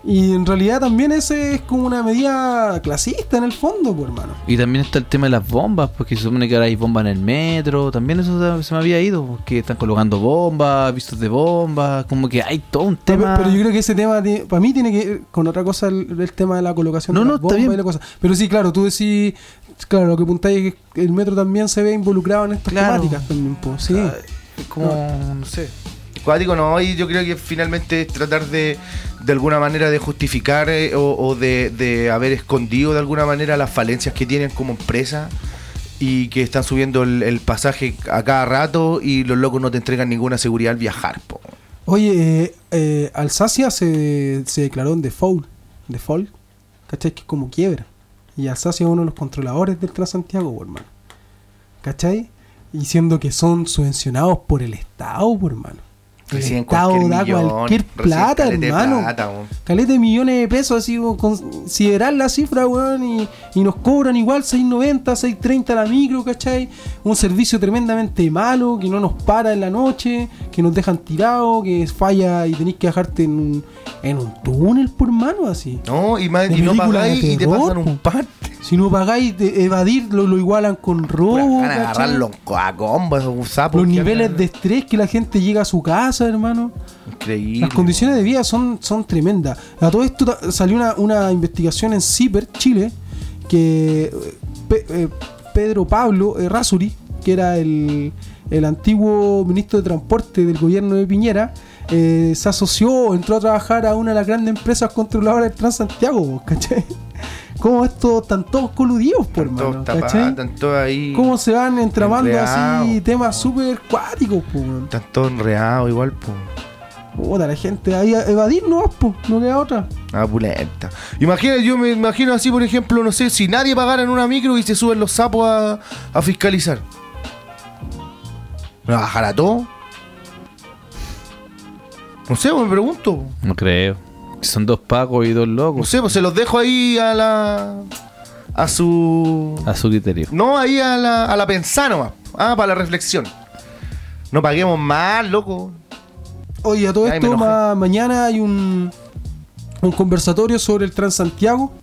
Y en realidad también ese es como una medida clasista en el fondo, pues, hermano.
Y también está el tema de las bombas, porque se supone que ahora hay bombas en el metro. También eso se, se me había ido, porque están colocando bombas, avisos de bombas. Como que hay todo un tema.
Pero, pero yo creo que ese tema, tiene- para mí, tiene que ver con otra cosa, el, el tema de la colocación
No,
de
no,
las
está
bombas
bien.
y la cosa. Pero sí, claro, tú decís, claro, lo que apuntáis es que el metro también se ve involucrado en estas
Claro.
temáticas también, pues, sí.
Ah, es como, no sé.
Cuático no, y yo creo que finalmente es tratar de de alguna manera de justificar eh, o, o de, de haber escondido de alguna manera las falencias que tienen como empresa y que están subiendo el, el pasaje a cada rato y los locos no te entregan ninguna seguridad al viajar, po.
Oye, eh, eh, Alsacia se, se declaró en default, default, ¿cachai? Que es como quiebra. Y Alsacia es uno de los controladores del Transantiago, pues, hermano. ¿Cachai? Y siendo que son subvencionados por el Estado, pues, hermano. El
Reciben
Estado
cualquier
da
millón,
cualquier
reciben
plata,
caleta de
hermano.
plata, weón.
Caleta de millones de pesos, así, weón, considerar la cifra, weón, y, y nos cobran igual seis noventa, seis treinta la micro, ¿cachai? Un servicio tremendamente malo, que no nos para en la noche, que nos dejan tirados, que falla y tenés que bajarte en un, en un túnel, por hermano, así.
No, y, más,
De
y no
película de
pagáis y te
terror,
pasan un
po.
parte.
Si no pagáis, de evadir lo, lo igualan con robo,
Van a
¿cachai?
agarrarlo a combos, un sapo.
Los
que
niveles
andan-
de estrés que la gente llega a su casa, hermano.
Increíble.
Las condiciones de vida son, son tremendas. A todo esto ta- salió una, una investigación en CIPER, Chile, que eh, Pe- eh, Pedro Pablo eh, Rasuri, que era el, el antiguo ministro de Transporte del gobierno de Piñera, eh, se asoció, entró a trabajar a una de las grandes empresas controladoras del Transantiago, ¿cachai? ¿Cómo estos están todos coludidos, por
Están todos
hermano?
tapados,
¿Cachai?
están todos ahí.
¿Cómo se van entramando
enredados,
así temas
po.
súper cuáticos, po, weón?
Están todos enredados igual, pues.
Puta, la gente ahí a evadir no, po, no queda otra.
Ah, pulenta. Imagina, yo me imagino así, por ejemplo, no sé, si nadie pagara en una micro y se suben los sapos a, a fiscalizar. ¿Me bajará todo? No sé, me pregunto.
No creo. Son dos pacos y dos
No
locos.
sé, pues se los dejo ahí a la... A su...
A su criterio.
No, ahí a la, a la pensá nomás. Ah, para la reflexión. No paguemos más, loco.
Oye, a todo
Ay, me
esto,
enojé.
ma- mañana hay un, un conversatorio sobre el Transantiago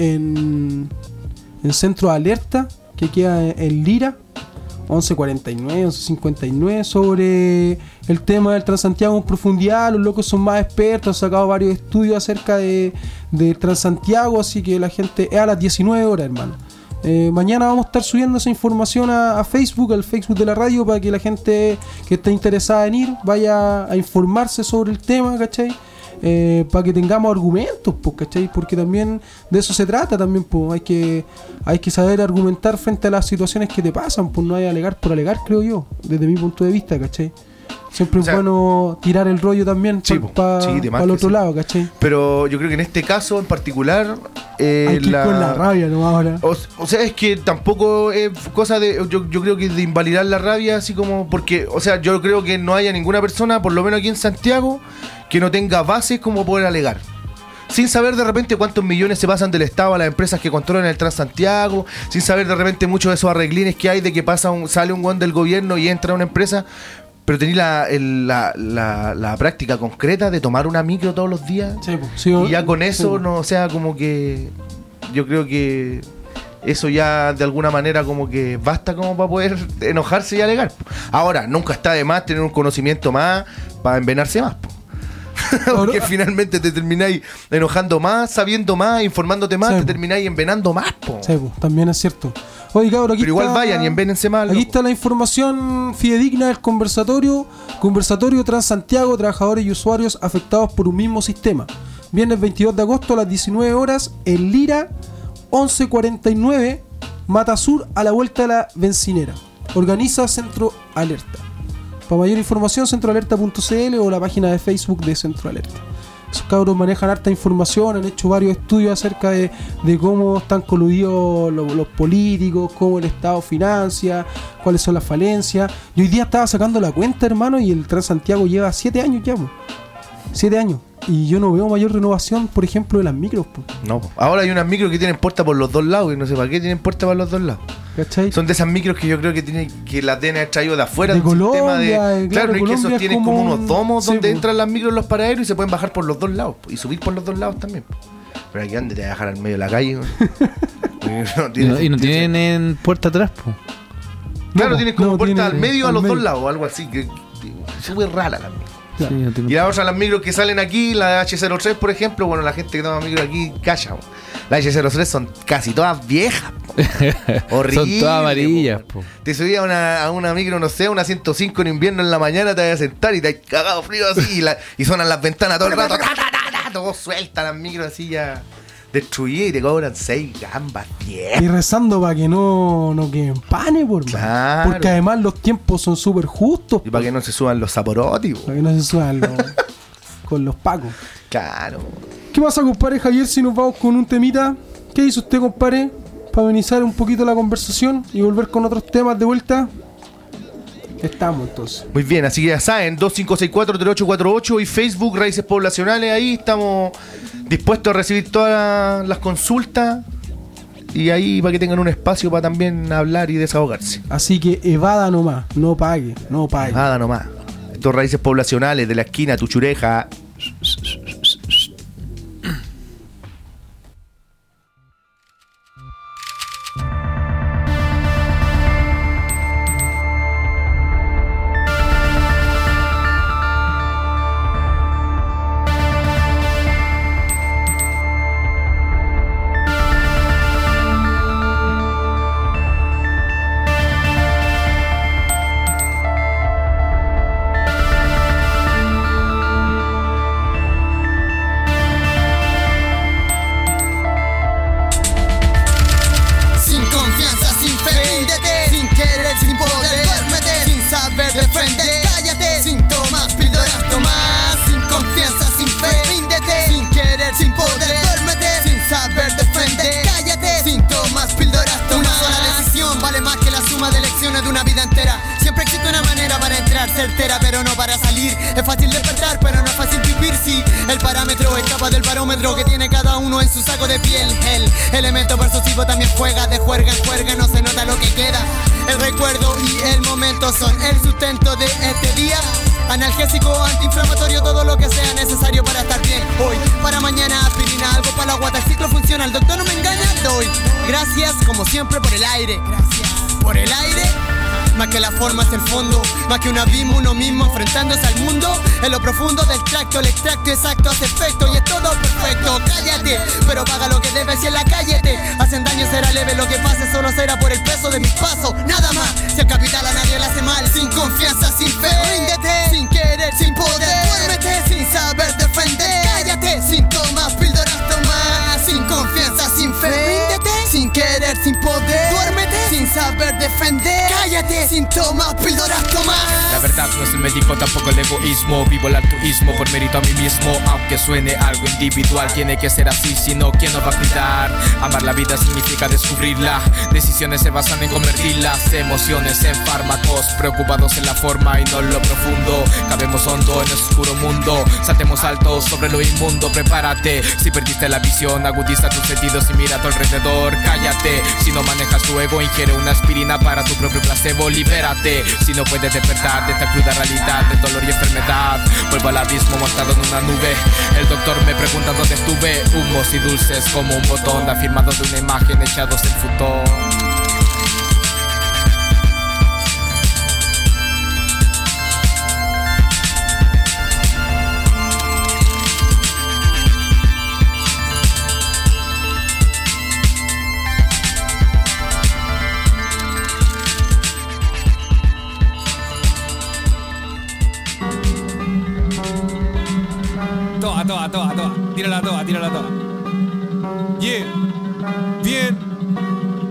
en, en Centro de Alerta, que queda en, en Lira, once cuarenta y nueve, once cincuenta y nueve, sobre el tema del Transantiago en profundidad. Los locos son más expertos, han sacado varios estudios acerca de, del Transantiago, así que la gente es a las diecinueve horas, hermano. Eh, mañana vamos a estar subiendo esa información a, a Facebook, al Facebook de la radio, para que la gente que esté interesada en ir vaya a informarse sobre el tema, ¿cachai? Eh, para que tengamos argumentos, pues, ¿cachai? Porque también de eso se trata también, pues, hay que, hay que saber argumentar frente a las situaciones que te pasan, pues no hay que alegar por alegar, creo yo, desde mi punto de vista, ¿cachai? Siempre
O sea,
es bueno tirar el rollo también
sí,
para
po, sí, de más
el
que
otro
sí.
lado, ¿cachai?
Pero yo creo que en este caso en particular... eh,
Hay que ir con la rabia, ¿no? Ahora.
O, o sea, es que tampoco es cosa de. Yo, yo creo que de invalidar la rabia, así como. Porque, o sea, yo creo que no haya ninguna persona, por lo menos aquí en Santiago, que no tenga bases como poder alegar. Sin saber de repente cuántos millones se pasan del Estado a las empresas que controlan el Transantiago, sin saber de repente muchos de esos arreglines que hay de que pasa un, sale un guan del gobierno y entra una empresa. Pero tenés la, el- la, la, la práctica concreta de tomar una micro todos los días.
Sí, pues, sí,
Y ya con eso,
sí.
no, o sea, como que yo creo que eso ya de alguna manera como que basta como para poder enojarse y alegar. Ahora, nunca está de más tener un conocimiento más para envenenarse más. po. Porque
Ahora-
finalmente te termináis enojando más, sabiendo más, informándote más,
Sí,
te
po.
termináis envenenando más. Po.
Sí, pues, también es cierto. Oye, cabrón, aquí
Pero igual
está-
vayan y envénense más.
Aquí
loco.
está la información fidedigna del conversatorio. Conversatorio Transantiago, trabajadores y usuarios afectados por un mismo sistema. Viernes veintidós de agosto a las diecinueve horas en Lira, once cuarenta y nueve, Matasur, a la vuelta de la bencinera. Organiza Centro Alerta. Para mayor información, centroalerta punto c l o la página de Facebook de Centro Alerta. Esos cabros manejan harta información, han hecho varios estudios acerca de, de cómo están coludidos los, los políticos, cómo el Estado financia, cuáles son las falencias. Y hoy día estaba sacando la cuenta, hermano, y el Transantiago lleva siete años ya, po. Siete años. Y yo no veo mayor renovación, por ejemplo, de las micros, po.
No, po. Ahora hay unas micros que tienen puerta por los dos lados y no sé para qué tienen puerta por los dos lados.
¿cachai?
Son de esas micros que yo creo que tienen que las deben haber traído de afuera
De
del sistema
Colombia,
de.
eh,
Claro,
claro,
es que
Colombia
esos
es
tienen
como
como
un-
unos domos
sí,
donde
po.
entran las micros en los paraderos y se pueden bajar por los dos lados po, y subir por los dos lados también. Pero aquí ande te vas a dejar al medio de la calle. ¿no? Porque no
Y
tiene
no, y no
sentido.
tienen puerta atrás, po.
Claro,
No,
tienen como
no,
puerta
tiene
al medio a
al
los
medio.
dos lados, algo así. Que, que- súper rara la micro.
Claro.
Sí, no tienen-
Y la otra, las micros que salen aquí, la de hache cero tres, por ejemplo, bueno, la gente que toma micro aquí calla. po. Las hache cero tres son casi todas viejas. po. Horrible.
Son todas amarillas,
po.
po.
Te subías a una, a una micro, no sé, a una ciento cinco en invierno en la mañana, te vas a sentar y te has cagado frío así y, la- y suenan las ventanas todo el rato. Ta, ta, ta, ta, todo suelta las micros así ya destruidas y te cobran seis gambas, diez.
Y rezando para que no, no queden panes, por mano.
Claro.
Porque además los tiempos son súper justos.
Y para que no se suban los zaporotis. po.
Para que no se suban los, con los pacos.
Claro.
¿Qué pasa, compadre Javier, si nos vamos con un temita? ¿Qué dice usted, compadre? Para amenizar un poquito la conversación y volver con otros temas de vuelta. Estamos entonces.
Muy bien, así que ya saben, dos cinco seis cuatro tres ocho cuatro ocho y Facebook Raíces Poblacionales, ahí estamos dispuestos a recibir todas las consultas y ahí para que tengan un espacio para también hablar y desahogarse.
Así que evada nomás, no pague, no pague.
Nada nomás. Estos Raíces Poblacionales de la esquina Tuchureja.
Sin confianza, sin fe, ríndete. Sin querer, sin poder, duérmete. Sin saber de frente, cállate. Sin tomas, píldoras tomás. Sin confianza, sin fe, ríndete. Sin querer, sin poder, duérmete. Sin saber de frente, cállate. Sin tomas, píldoras tomás. Una sola decisión vale más que la suma de lecciones de una vida entera. Siempre existe una manera para entrar certera, pero no para salir. Es fácil despertar, pero no es fácil vivir. Si el parámetro escapa del barómetro que tiene cada uno en su saco de piel. El elemento persuasivo también juega de juerga en juerga, no se nota lo que queda. El recuerdo y el momento son el sustento de este día. Analgésico, antiinflamatorio, todo lo que sea necesario para estar bien. Hoy, para mañana, aspirina, algo para la guata. El ciclo funciona, el doctor no me engaña. Doy gracias, como siempre, por el aire. Gracias por el aire. Más que la forma es el fondo, más que un abismo uno mismo enfrentándose al mundo. En lo profundo del tracto, el extracto exacto hace efecto y es todo perfecto. Cállate, pero paga lo que debes y en la calle te hacen daño, será leve, lo que pase solo será por el peso de mis pasos, nada más. Si el capital a nadie le hace mal, sin confianza, sin fe, ríndete. Sin querer, sin poder, duérmete. Sin saber defender, cállate. Sin tomas, píldoras tomás. Sin confianza, sin fe, ríndete. Sin querer, sin poder, duérmete. Sin saber defender, cállate. Sin tomas, píldoras tomás.
La verdad no es el médico, tampoco el egoísmo. Vivo el altruismo por mérito a mí mismo. Aunque suene algo individual, tiene que ser así, si no, ¿quién nos va a cuidar? Amar la vida significa descubrirla. Decisiones se basan en convertirlas. Emociones en fármacos, preocupados en la forma y no en lo profundo. Cabemos hondo en el oscuro mundo. Saltemos alto sobre lo inmundo, prepárate. Si perdiste la visión, agudiza tus sentidos y mira a tu alrededor. Cállate, si no manejas tu ego, ingiere una aspirina para tu propio placebo. Libérate, si no puedes despertar de esta cruda realidad de dolor y enfermedad. Vuelvo al abismo montado en una nube. El doctor me pregunta dónde estuve. Humos y dulces como un botón afirmado de una imagen echados en futón.
Toa, toa, toa, toa. Tírala toa, tírala toa. Yeah. Bien.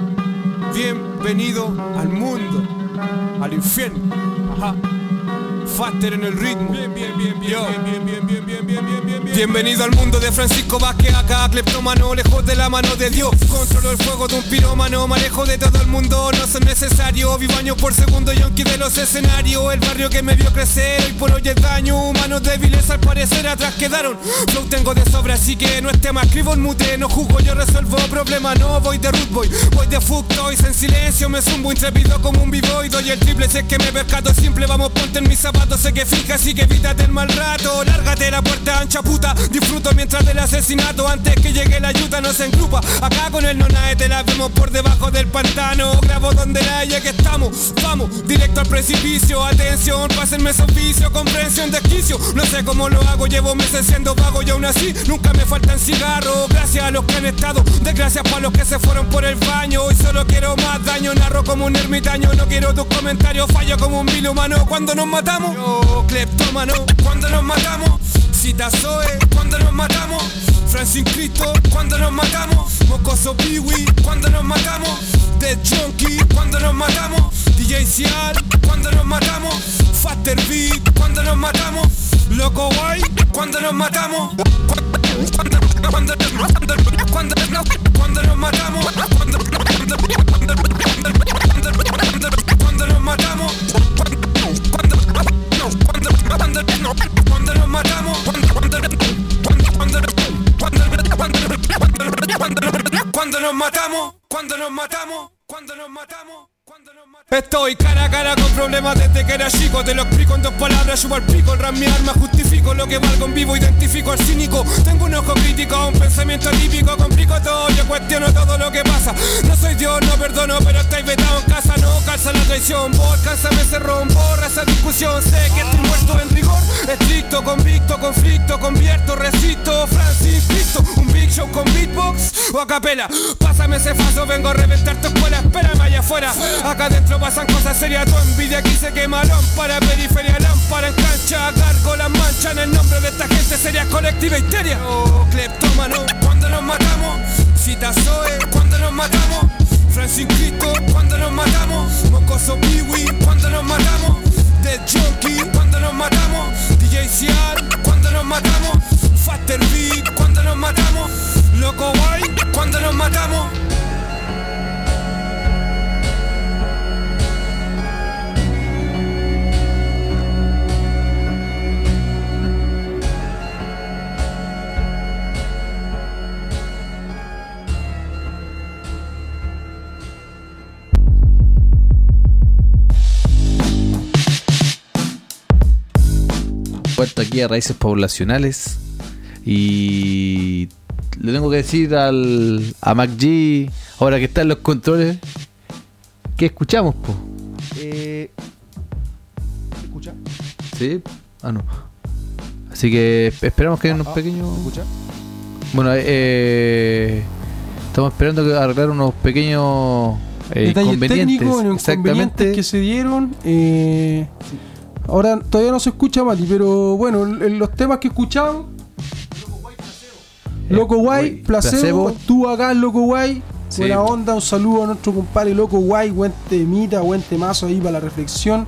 Bienvenido al mundo. Al infierno. Ajá. Faster en el ritmo. Bien, bien, bien, bien, bien, bien, bien, bien, bien, bien, bien, bien. Bienvenido al mundo de Francisco Vázquez, acá cleptómano, lejos de la mano de Dios. Controlo el fuego de un pirómano, me alejo de todo el mundo, no son necesarios. Vivo años por segundo, yonki de los escenarios. El barrio que me vio crecer, hoy por hoy es daño. Humanos débiles al parecer atrás quedaron. Flow tengo de sobra, así que no es tema. Escribo en mute, no juzgo, yo resuelvo problemas. No voy de root boy, voy de fuck toys. En silencio me zumbo intrépido como un b-boy. Doy el triple, sé que me percato simple. Vamos, ponte en mis zapatos, sé que fija, así que evítate el mal rato. Lárgate la puerta ancha, puta. Disfruto mientras del asesinato. Antes que llegue la ayuda no se engrupa. Acá con el nonae te la vemos por debajo del pantano. Grabo donde la haya que estamos. Vamos, directo al precipicio. Atención, pásenme esos vicios. Comprensión, desquicio. No sé cómo lo hago, llevo meses siendo vago y aún así nunca me faltan cigarros. Gracias a los que han estado, desgracias para los que se fueron por el baño. Hoy solo quiero más daño, narro como un ermitaño. No quiero tus comentarios, fallo como un vil humano. Cuando nos matamos, yo, cleptómano. Cuando nos matamos, Cita Zoe. Cuando nos matamos, Francis Cristo. Cuando nos matamos, Mocoso Piwi. Cuando nos matamos, Dead Junkie. Cuando nos matamos, D J Cial. Cuando nos matamos, Faster Beat. Cuando nos matamos, Loco Guay. Cuando nos matamos, cuando, cuando, cuando, cuando, cuando nos matamos, cuando, cuando, cuando nos matamos, cuando, cuando, cuando, cuando nos matamos, cuando, cuando, cuando, cuando nos matamos, cuando nos matamos, cuando nos matamos. Estoy cara a cara con problemas desde que era chico. Te lo explico en dos palabras, subo al pico. El rap mi arma, justifico lo que valgo en vivo. Identifico al cínico, tengo un ojo crítico, un pensamiento típico. Complico todo, yo cuestiono todo lo que pasa. No soy Dios, no perdono, pero estáis vetado en casa. No calza la traición, vos cálzame ese ron. Borra esa discusión, sé que estoy muerto en rigor. Estricto, convicto, conflicto, convierto, resisto. Francis Cristo, un big show con beatbox o a capela. Pásame ese faso, vengo a reventar tu escuela. Espérame allá afuera, acá adentro pasan cosas serias, tu envidia aquí se quema. Lámpara, periferia, lámpara en cancha. Cargo las manchas en el nombre de esta gente seria, colectiva histeria. Oh, cleptómano, cuando nos matamos, Cita Zoe. Cuando nos matamos, Francis Cristo. Cuando nos matamos, Mocoso Piwi. Cuando nos matamos, Dead Junkie. Cuando nos matamos, D J Cial. Cuando nos matamos, Faster Beat. Cuando nos matamos, Loco Guay. Cuando nos matamos.
Puerto aquí a Raíces Poblacionales y le tengo que decir al a Mac G, ahora que está en los controles, ¿qué escuchamos, po?
Eh, ¿Se escucha?
¿Sí? Ah, no. Así que esperamos que haya unos
Ah,
pequeños...
¿Se escucha?
Bueno, eh, estamos esperando que arreglar unos pequeños eh,
Detalles
inconvenientes.
técnicos, inconvenientes
Exactamente.
que se dieron. Eh, ahora todavía no se escucha, Mati, pero bueno, el- los temas que escuchamos. Loco Guay,
Guay,
placebo,
Placebo.
estuvo acá el Loco Guay.
Sí.
Buena onda, un saludo a nuestro compadre Loco Guay, buen temita, buen temazo ahí para la reflexión.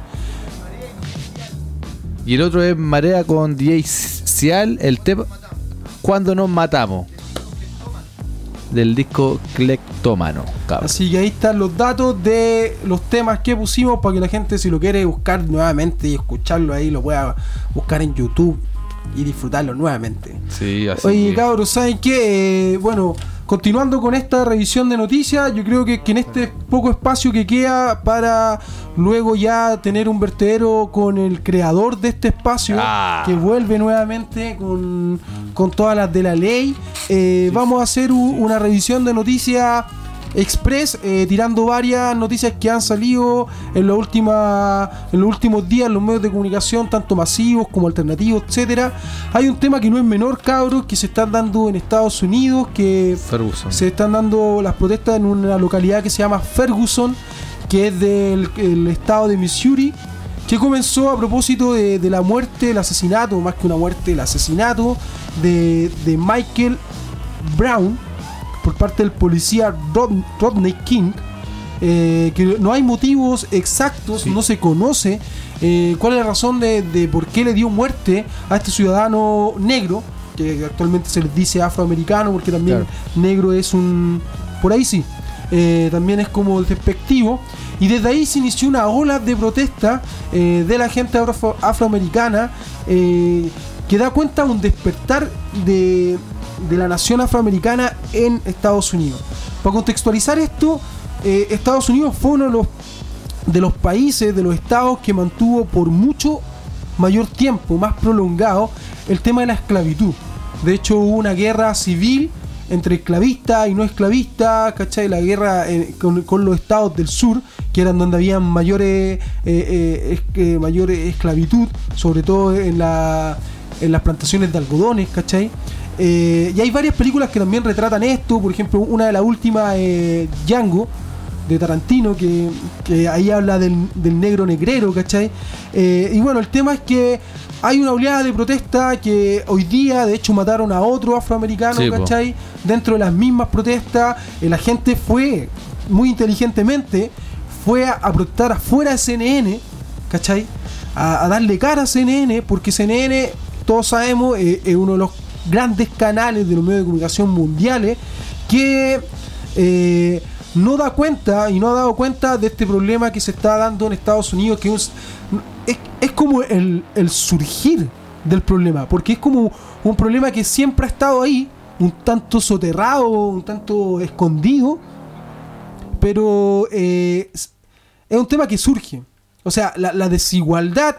Y el otro es Marea con D J Cial, el tema Cuando nos matamos, del disco Cleptómano, cabrón.
Así que ahí están los datos de los temas que pusimos para que la gente, si lo quiere buscar nuevamente y escucharlo ahí, lo pueda buscar en YouTube y disfrutarlo nuevamente.
Sí, así
Oye,
que-
cabros, ¿saben qué? Eh, bueno, continuando con esta revisión de noticias, yo creo que, que en este poco espacio que queda para luego ya tener un vertedero con el creador de este espacio,
Ah.
que vuelve nuevamente con, con todas las de la ley, eh, vamos a hacer u- una revisión de noticias express, eh, tirando varias noticias que han salido en, la última, en los últimos días en los medios de comunicación, tanto masivos como alternativos, etcétera. Hay un tema que no es menor, cabros, que se están dando en Estados Unidos, que
Ferguson.
se están dando las protestas en una localidad que se llama Ferguson, que es del el estado de Missouri, que comenzó a propósito de, de la muerte, el asesinato, más que una muerte, el asesinato de, de Michael Brown por parte del policía Rod- Rodney King, eh, que no hay motivos exactos, sí. no se conoce eh, cuál es la razón de, de por qué le dio muerte a este ciudadano negro, que actualmente se les dice afroamericano, porque también claro. negro es un... por ahí sí, eh, también es como despectivo. Y desde ahí se inició una ola de protesta eh, de la gente afro- afroamericana eh, que da cuenta de un despertar de, de la nación afroamericana en Estados Unidos. Para contextualizar esto, eh, Estados Unidos fue uno de los, de los países, de los estados que mantuvo por mucho mayor tiempo, más prolongado, el tema de la esclavitud. De hecho, hubo una guerra civil entre esclavistas y no esclavistas, ¿cachai? La guerra eh, con, con los estados del sur, que eran donde había mayores, eh, eh, es, eh, mayor esclavitud, sobre todo en, la, en las plantaciones de algodones, ¿cachai? Eh, y hay varias películas que también retratan esto, por ejemplo, una de las últimas, eh, Django, de Tarantino, que, que ahí habla del, del negro negrero, ¿cachai? Eh, y bueno, el tema es que hay una oleada de protesta que hoy día, de hecho, mataron a otro afroamericano, sí, ¿cachai? Po. Dentro de las mismas protestas, eh, la gente fue, muy inteligentemente, fue a, a protestar afuera de C N N, ¿cachai? A, a darle cara a C N N, porque C N N, todos sabemos, eh, es uno de los grandes canales de los medios de comunicación mundiales que... Eh, no da cuenta y no ha dado cuenta de este problema que se está dando en Estados Unidos, que es, es, es como el, el surgir del problema, porque es como un problema que siempre ha estado ahí, un tanto soterrado, un tanto escondido, pero eh, es un tema que surge. O sea, la, la desigualdad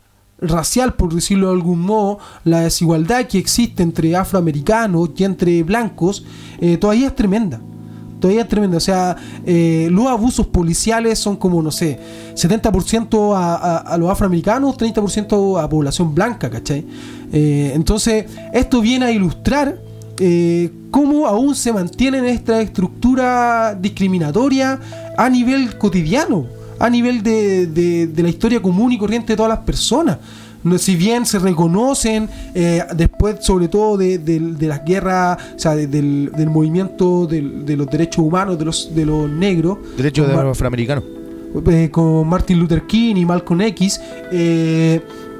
racial, por decirlo de algún modo, la desigualdad que existe entre afroamericanos y entre blancos, eh, todavía es tremenda. Todavía es tremendo, o sea, eh, los abusos policiales son como, no sé, setenta por ciento a, a, a los afroamericanos, treinta por ciento a población blanca, ¿cachai? Eh, entonces, esto viene a ilustrar eh, cómo aún se mantienen esta estructura discriminatoria a nivel cotidiano, a nivel de, de, de la historia común y corriente de todas las personas. Si bien se reconocen eh, después, sobre todo de, de, de las guerras, o sea, de, del, del movimiento de, de los derechos humanos de los de los negros,
derechos de los afroamericanos,
eh, con Martin Luther King y Malcolm X, eh,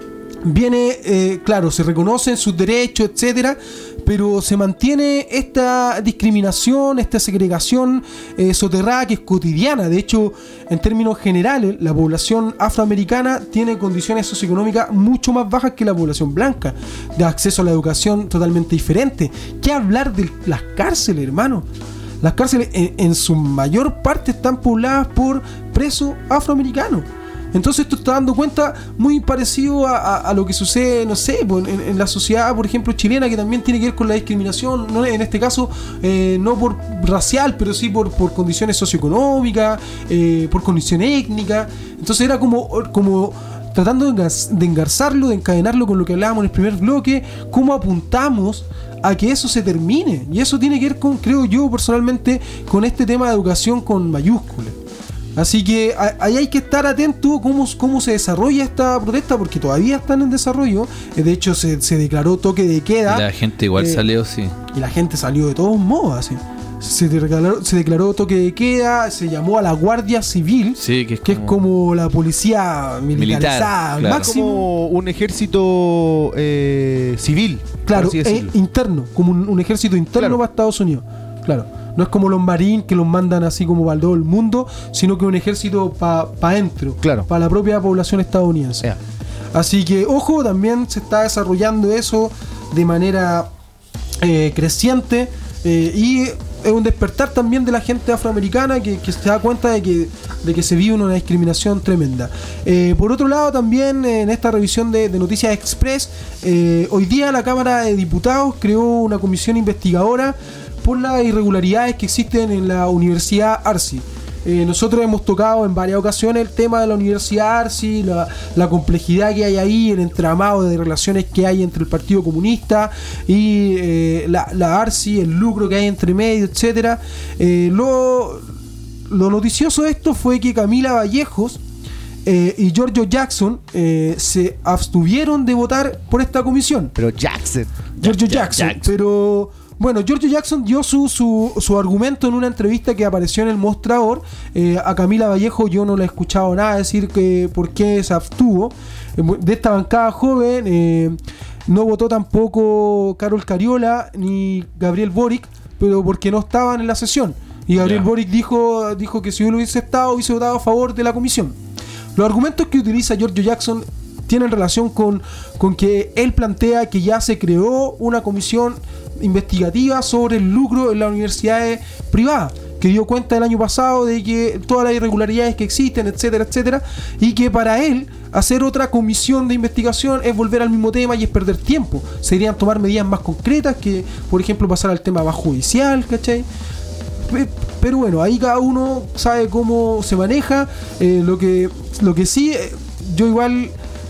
viene, eh, claro, se reconocen sus derechos, etcétera, pero se mantiene esta discriminación, esta segregación eh, soterrada que es cotidiana. De hecho, en términos generales, la población afroamericana tiene condiciones socioeconómicas mucho más bajas que la población blanca, de acceso a la educación totalmente diferente. ¿Qué hablar de las cárceles, hermano? Las cárceles en, en su mayor parte están pobladas por presos afroamericanos. Entonces esto está dando cuenta muy parecido a, a, a lo que sucede, no sé, en, en la sociedad, por ejemplo, chilena, que también tiene que ver con la discriminación, no, en este caso, eh, no por racial, pero sí por, por condiciones socioeconómicas, eh, por condición étnica. Entonces era como, como tratando de, engar- de engarzarlo, de encadenarlo con lo que hablábamos en el primer bloque, cómo apuntamos a que eso se termine. Y eso tiene que ver con, creo yo personalmente, con este tema de educación con mayúsculas. Así que ahí hay que estar atento cómo, cómo se desarrolla esta protesta, porque todavía están en desarrollo. De hecho, se, se declaró toque de queda.
Y la gente igual eh, salió, sí.
Y la gente salió de todos modos, así. Se declaró, se declaró toque de queda, se llamó a la Guardia Civil,
sí, que, es,
que
como...
es como la policía militarizada,
militar, claro. Máximo como un ejército eh, civil.
Claro, eh, interno, como un, un ejército interno, claro, para Estados Unidos. Claro. No es como los marines que los mandan así como para todo el mundo, sino que un ejército para pa adentro,
claro,
para la propia población estadounidense. Yeah. Así que, ojo, también se está desarrollando eso de manera eh, creciente eh, y es un despertar también de la gente afroamericana que, que se da cuenta de que, de que se vive una discriminación tremenda. Eh, por otro lado, también eh, en esta revisión de, de Noticias Express, eh, hoy día la Cámara de Diputados creó una comisión investigadora por las irregularidades que existen en la Universidad Arce. Eh, nosotros hemos tocado en varias ocasiones el tema de la Universidad Arce, la, la complejidad que hay ahí, el entramado de relaciones que hay entre el Partido Comunista y eh, la, la Arce, el lucro que hay entre medio, etcétera. Eh, lo, lo noticioso de esto fue que Camila Vallejos eh, y Giorgio Jackson eh, se abstuvieron de votar por esta comisión.
Pero Jackson.
Giorgio Jackson, Jackson. pero... Bueno, Giorgio Jackson dio su, su, su argumento en una entrevista que apareció en El Mostrador. Eh, a Camila Vallejo yo no le he escuchado nada decir que por qué se abstuvo. De esta bancada joven eh, no votó tampoco Carol Cariola ni Gabriel Boric, pero porque no estaban en la sesión. Y Gabriel yeah. Boric dijo, dijo que si él hubiese estado, hubiese votado a favor de la comisión. Los argumentos que utiliza Giorgio Jackson tienen relación con, con que él plantea que ya se creó una comisión investigativa sobre el lucro en las universidades privadas, que dio cuenta el año pasado de que todas las irregularidades que existen, etcétera, etcétera, y que para él hacer otra comisión de investigación es volver al mismo tema y es perder tiempo. Serían tomar medidas más concretas, que por ejemplo pasar al tema más judicial, ¿cachai? Pero bueno, ahí cada uno sabe cómo se maneja. Eh, lo que lo que sí, eh, yo igual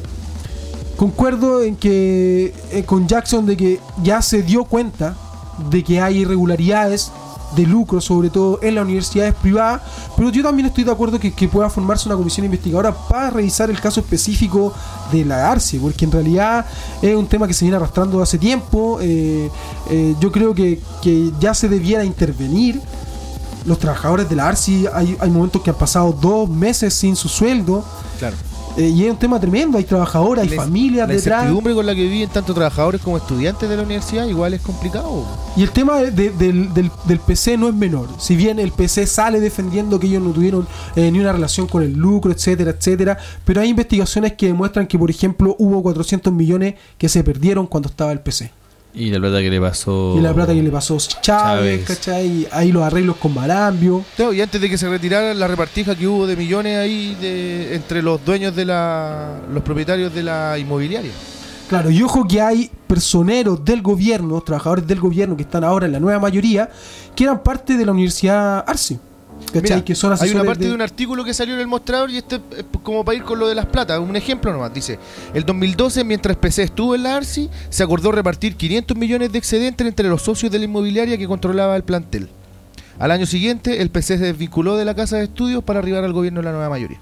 concuerdo en que eh, con Jackson de que ya se dio cuenta de que hay irregularidades de lucro, sobre todo en las universidades privadas, pero yo también estoy de acuerdo que, que pueda formarse una comisión investigadora para revisar el caso específico de la ARCI, porque en realidad es un tema que se viene arrastrando hace tiempo. eh, eh, yo creo que, que ya se debiera intervenir. Los trabajadores de la ARCI, hay, hay momentos que han pasado dos meses sin su sueldo. Claro. Eh, y es un tema tremendo, hay trabajadoras, hay la, familias
la
detrás.
La incertidumbre con la que viven tanto trabajadores como estudiantes de la universidad igual es complicado.
Y el tema de, de, del, del, del P C no es menor. Si bien el P C sale defendiendo que ellos no tuvieron eh, ni una relación con el lucro, etcétera, etcétera, pero hay investigaciones que demuestran que, por ejemplo, hubo cuatrocientos millones que se perdieron cuando estaba el P C.
Y la plata que le pasó...
Y la plata que le pasó Chávez, Chávez. ¿Cachai? Ahí los arreglos con Marambio.
No, y antes de que se retirara la repartija que hubo de millones ahí de, entre los dueños de la... los propietarios de la inmobiliaria.
Claro, y ojo que hay personeros del gobierno, trabajadores del gobierno que están ahora en la nueva mayoría, que eran parte de la Universidad ARCI.
Mira, que son hay una parte de... de un artículo que salió en El Mostrador, y este es como para ir con lo de las platas, un ejemplo nomás. Dice: el dos mil doce, mientras P C estuvo en la ARCI, se acordó repartir quinientos millones de excedentes entre los socios de la inmobiliaria que controlaba el plantel. Al año siguiente, el P C se desvinculó de la casa de estudios para arribar al gobierno de la nueva mayoría.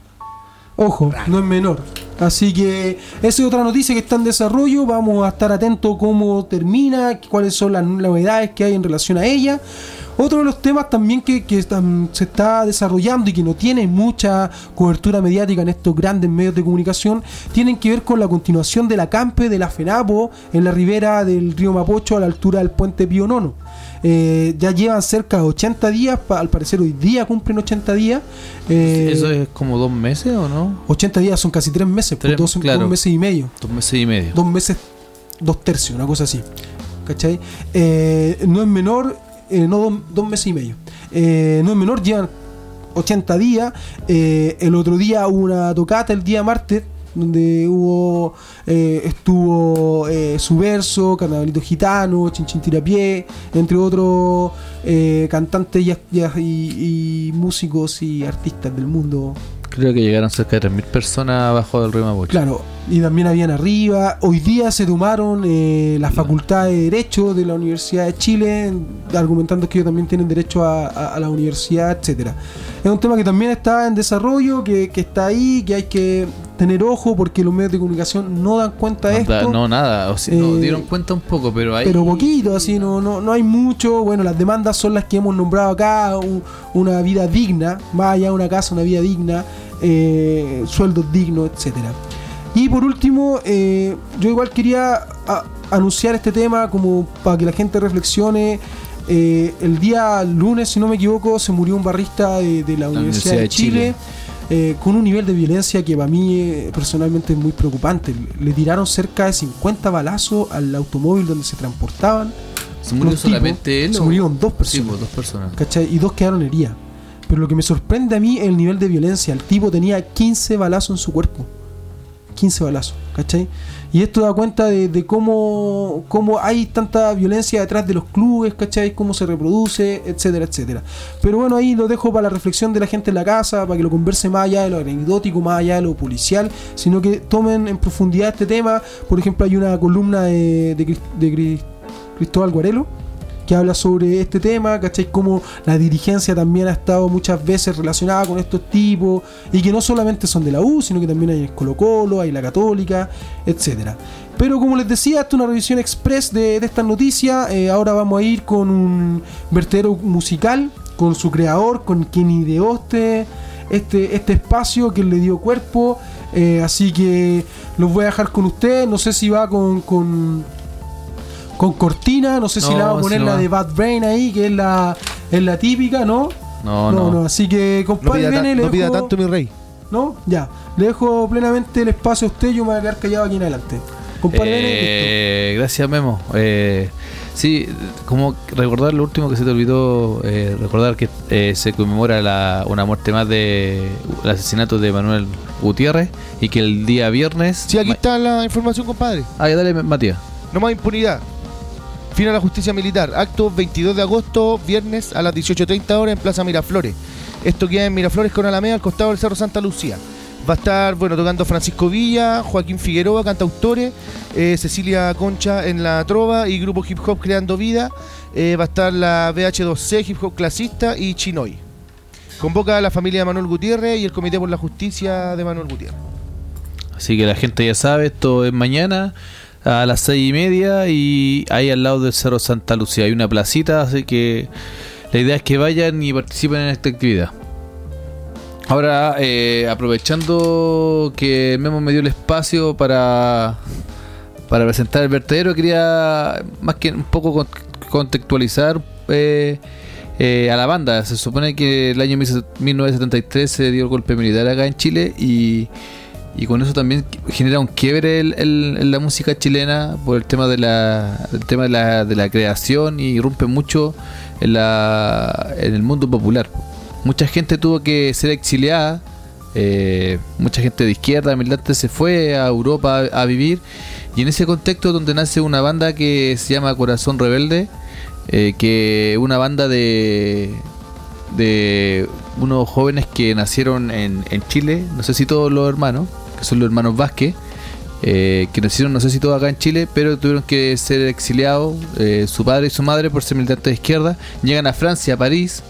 Ojo, no es menor. Así que esa es otra noticia que está en desarrollo. Vamos a estar atentos cómo termina, cuáles son las novedades que hay en relación a ella. Otro de los temas también que, que están, se está desarrollando y que no tiene mucha cobertura mediática en estos grandes medios de comunicación, tienen que ver con la continuación del acampe de la FENAPO en la ribera del río Mapocho, a la altura del puente Pío Nono. Eh, ya llevan cerca de ochenta días, pa, al parecer hoy día cumplen ochenta días.
Eh, ¿Eso es como dos meses o no?
ochenta días son casi tres meses,
tres,
pues, dos,
claro.
dos meses y medio.
Dos meses y medio.
Dos meses, dos tercios, una cosa así. ¿Cachai? Eh, no es menor. Eh, no, dos, dos meses y medio. Eh, no es menor, llevan ochenta días. Eh, el otro día hubo una tocata, el día martes, donde hubo eh, estuvo eh, Subverso, Carnavalito Gitano, Chinchín Tirapié, entre otros eh, cantantes y, y, y músicos y artistas del mundo.
Creo que llegaron cerca de tres mil personas abajo del río Mapocho.
Claro, y también habían arriba. Hoy día se tomaron eh, la Facultad de Derecho de la Universidad de Chile, argumentando que ellos también tienen derecho a, a, a la universidad, etcétera. Es un tema que también está en desarrollo, que, que está ahí, que hay que tener ojo, porque los medios de comunicación no dan cuenta de
no,
esto.
No, nada, o sea, eh, no, dieron cuenta un poco, pero hay...
Pero poquito, así, no, no, no hay mucho. Bueno, las demandas son las que hemos nombrado acá, un, una vida digna, más allá de una casa, una vida digna, eh, sueldos dignos, etcétera. Y por último, eh, yo igual quería a, anunciar este tema como para que la gente reflexione. Eh, el día lunes, si no me equivoco, se murió un barrista de, de la, la Universidad, Universidad de Chile, Chile. Eh, con un nivel de violencia que para mí eh, personalmente es muy preocupante. Le tiraron cerca de cincuenta balazos al automóvil donde se transportaban.
¿Se murió solamente él?
Se murieron dos personas,
sí, pues, dos personas.
¿cachai? Y dos quedaron heridas. Pero lo que me sorprende a mí es el nivel de violencia. El tipo tenía quince balazos en su cuerpo. quince balazos, ¿cachai? Y esto da cuenta de, de cómo, cómo hay tanta violencia detrás de los clubes, ¿cachai? Cómo se reproduce, etcétera, etcétera. Pero bueno, ahí lo dejo para la reflexión de la gente en la casa, para que lo converse más allá de lo anecdótico, más allá de lo policial, sino que tomen en profundidad este tema. Por ejemplo, hay una columna de, de, de, de Cristóbal Guarelo, que habla sobre este tema, ¿cachai? Como la dirigencia también ha estado muchas veces relacionada con estos tipos, y que no solamente son de la U, sino que también hay en Colo Colo, hay la Católica, etcétera. Pero como les decía, esta es una revisión express de, de estas noticias. Eh, ahora vamos a ir con un vertedero musical, con su creador, con quien ideó este, este, este espacio, que le dio cuerpo. Eh, así que los voy a dejar con ustedes. No sé si va con, con, con cortina, no sé si
No,
la va a poner
si no
la
va.
de Bad Brain ahí, que es la, es la típica, ¿no?
No,
no,
no.
no. Así que,
No
compadre,
pida,
viene,
ta-
le
no pida
dejo-
tanto, mi rey.
¿No? Ya. Le dejo plenamente el espacio a usted. Yo me voy a quedar callado aquí en adelante. Compadre, viene, listo.
Eh, gracias, Memo. Eh, sí, como recordar lo último que se te olvidó, eh, recordar que eh, se conmemora la, una muerte más de el asesinato de Manuel Gutiérrez y que el día viernes.
Sí, aquí está la información, compadre.
Ah, ya dale, Matías.
No más impunidad. Fin a la justicia militar. Acto veintidós de agosto, viernes a las dieciocho treinta horas en Plaza Miraflores. Esto queda en Miraflores con Alameda, al costado del Cerro Santa Lucía. Va a estar, bueno, tocando Francisco Villa, Joaquín Figueroa, cantautores, eh, Cecilia Concha en la trova y grupo hip hop Creando Vida. Eh, va a estar la B H dos C, hip hop clasista y Chinoy. Convoca a la familia de Manuel Gutiérrez y el Comité por la Justicia de Manuel Gutiérrez.
Así que la gente ya sabe, esto es mañana a las seis y media y ahí al lado del Cerro Santa Lucía hay una placita, así que la idea es que vayan y participen en esta actividad. Ahora, eh, aprovechando que Memo me dio el espacio para, para presentar el vertedero, quería más que un poco con- contextualizar eh, eh, a la banda. Se supone que el año mil novecientos setenta y tres se dio el golpe militar acá en Chile y, y con eso también genera un quiebre el- el- en la música chilena por el tema de la, el tema de la, de la creación, y irrumpe mucho en, la, en el mundo popular. Mucha gente tuvo que ser exiliada, eh, mucha gente de izquierda, militante, se fue a Europa a, a vivir, y en ese contexto es donde nace una banda que se llama Corazón Rebelde, eh, que es una banda de de unos jóvenes que nacieron en, en Chile, no sé si todos los hermanos, que son los hermanos Vázquez, eh, que nacieron no sé si todos acá en Chile, pero tuvieron que ser exiliados, eh, su padre y su madre, por ser militantes de izquierda, llegan a Francia, a París.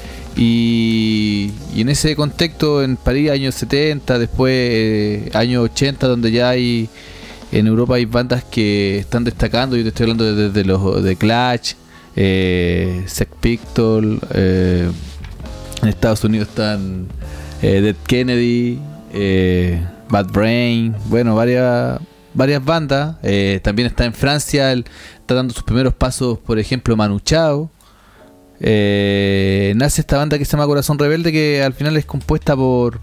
Y, y en ese contexto, en París, años setenta, después eh, años ochenta, donde ya hay en Europa hay bandas que están destacando. Yo te estoy hablando desde de los de Clash, eh, Sex Pistols, eh, en Estados Unidos están eh, Dead Kennedy, eh, Bad Brain, bueno, varias varias bandas. Eh, también está en Francia, el, está dando sus primeros pasos, por ejemplo, Manu Chao. Eh, nace esta banda que se llama Corazón Rebelde, que al final es compuesta por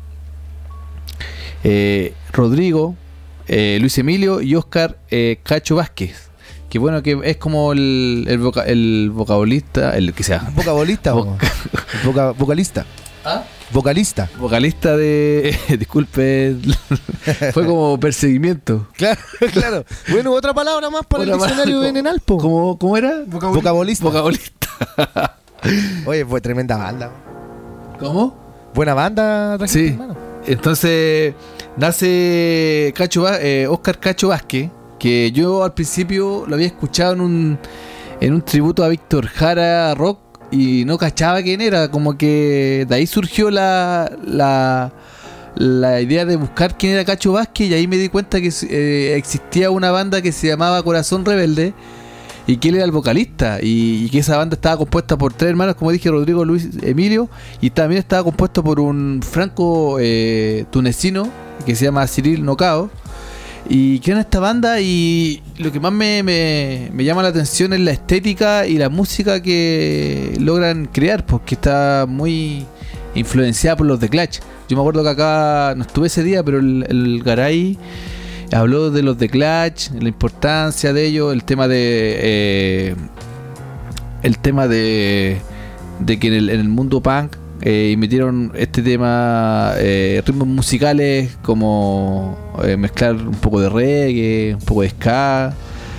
eh, Rodrigo, eh, Luis Emilio y Oscar eh, Cacho Vázquez, que bueno, que es como el, el, voca, el vocalista, el que sea
Vocabolista,
Voc-
Voca, vocalista.
¿Ah?
Vocalista.
vocalista de disculpe, fue como perseguimiento.
Claro, claro. Bueno, otra palabra más para
Otra
el diccionario
palabra,
de Nenalpo.
¿Cómo, cómo era?
Vocabolista.
Vocalista.
Oye, fue tremenda banda.
¿Cómo?
Buena banda, trajiste,
Sí.
hermano.
Entonces nace Cacho Va- eh, Oscar Cacho Vázquez, que yo al principio lo había escuchado en un en un tributo a Víctor Jara Rock y no cachaba quién era, como que de ahí surgió la la, la idea de buscar quién era Cacho Vázquez, y ahí me di cuenta que eh, existía una banda que se llamaba Corazón Rebelde y que él era el vocalista, y, y que esa banda estaba compuesta por tres hermanos, como dije, Rodrigo, Luis, Emilio, y también estaba compuesto por un franco eh, tunecino que se llama Cyril Nocao, y crean esta banda, y lo que más me, me, me llama la atención es la estética y la música que logran crear, porque está muy influenciada por los The Clash. Yo me acuerdo que acá, no estuve ese día, pero el, el Garay habló de los The Clash, la importancia de ellos, el tema de eh, el tema de de que en el, en el mundo punk eh, metieron este tema, eh, ritmos musicales como eh, mezclar un poco de reggae, un poco de ska,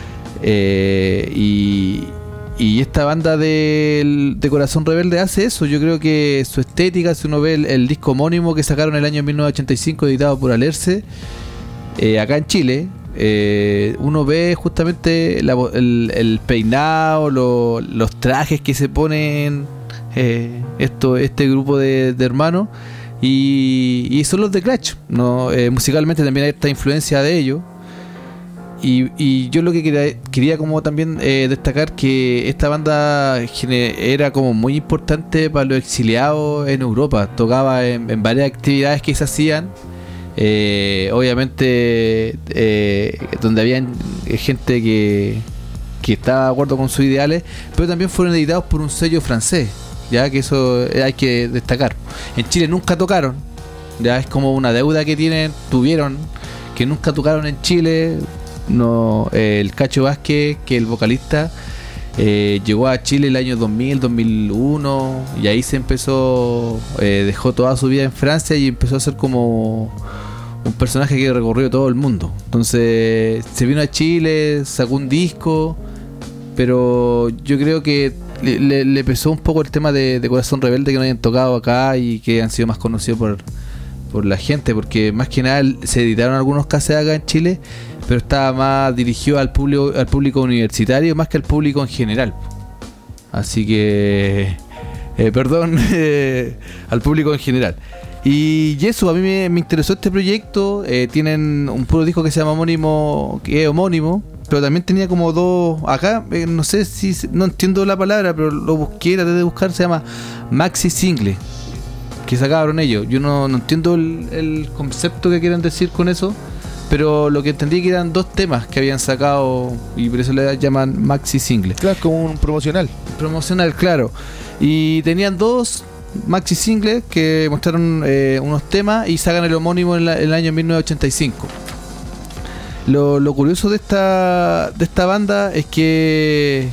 eh, y y esta banda de, de Corazón Rebelde hace eso. Yo creo que su estética, si uno ve el, el disco homónimo que sacaron el año mil novecientos ochenta y cinco, editado por Alerce, Eh, acá en Chile, eh, uno ve justamente la, el, el peinado, lo, los trajes que se ponen eh, esto, este grupo de, de hermanos, y, y son los de Clash, ¿no? Eh, musicalmente también hay esta influencia de ellos, y, y yo lo que quería, quería como también eh, destacar que esta banda era como muy importante para los exiliados en Europa. Tocaba en, en varias actividades que se hacían. Eh, obviamente eh, donde había gente que, que estaba de acuerdo con sus ideales, pero también fueron editados por un sello francés, ya que eso hay que destacar. En Chile nunca tocaron, ya es como una deuda que tienen, tuvieron, que nunca tocaron en Chile. No, eh, el Cacho Vázquez, que el vocalista, eh, llegó a Chile el año dos mil, dos mil uno, y ahí se empezó, eh, dejó toda su vida en Francia y empezó a ser como un personaje que recorrió todo el mundo. Entonces se vino a Chile, sacó un disco, pero yo creo que le, le, le pesó un poco el tema de, de Corazón Rebelde, que no hayan tocado acá y que han sido más conocidos por, por la gente, porque más que nada se editaron algunos cassettes acá en Chile, pero estaba más dirigido al público, al público universitario más que al público en general. Así que eh, perdón, eh, al público en general. Y eso, a mí me, me interesó este proyecto. Eh, tienen un puro disco que se llama homónimo, que es homónimo, pero también tenía como dos acá, eh, no sé si, no entiendo la palabra, pero lo busqué, traté de buscar, se llama maxi single, que sacaron ellos. Yo no, no entiendo el, el concepto que quieran decir con eso, pero lo que entendí que eran dos temas que habían sacado y por eso le llaman maxi single.
Claro, como un promocional.
Promocional, claro. Y tenían dos maxi singles que mostraron eh, unos temas y sacan el homónimo en, la, en el año mil novecientos ochenta y cinco. Lo, lo curioso de esta de esta banda es que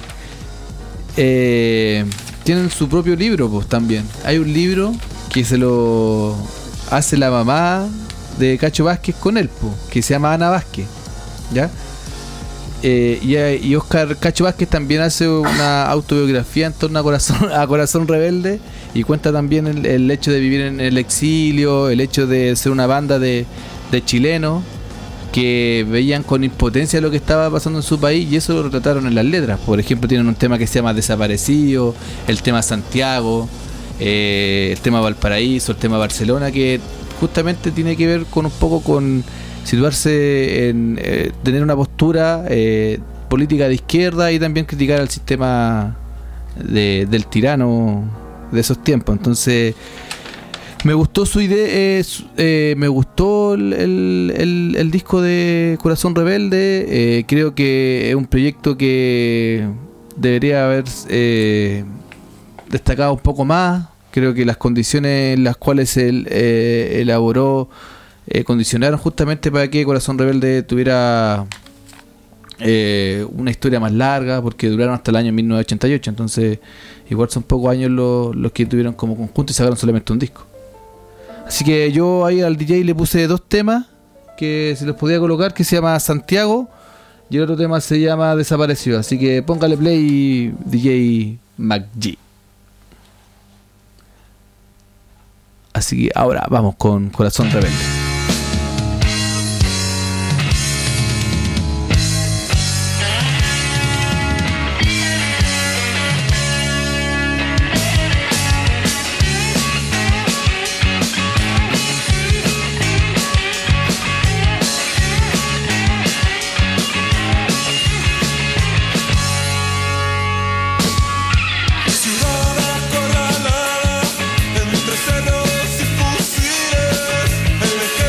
eh, tienen su propio libro, pues también. Hay un libro que se lo hace la mamá de Cacho Vázquez con él, pues, que se llama Ana Vázquez, ¿ya? Eh, y, y Oscar Cacho Vázquez también hace una autobiografía en torno a Corazón, a Corazón Rebelde, y cuenta también el, el hecho de vivir en el exilio, el hecho de ser una banda de, de chilenos que veían con impotencia lo que estaba pasando en su país, y eso lo retrataron en las letras. Por ejemplo, tienen un tema que se llama Desaparecido, el tema Santiago, eh, el tema Valparaíso, el tema Barcelona, que justamente tiene que ver con un poco con situarse en eh, tener una postura eh, política de izquierda y también criticar al sistema de, del tirano de esos tiempos. Entonces me gustó su idea, eh, eh, me gustó el, el, el, el disco de Corazón Rebelde. Eh, creo que es un proyecto que debería haber eh, destacado un poco más. Creo que las condiciones en las cuales él eh, elaboró Eh, condicionaron justamente para que Corazón Rebelde tuviera eh, una historia más larga, porque duraron hasta el año mil novecientos ochenta y ocho. Entonces igual son pocos años los, los que tuvieron como conjunto y sacaron solamente un disco. Así que yo ahí al D J le puse dos temas que se los podía colocar, que se llama Santiago y el otro tema se llama Desaparecido. Así que póngale play, D J MacG. Así que ahora vamos con Corazón Rebelde.
Entre cerros y fusiles, el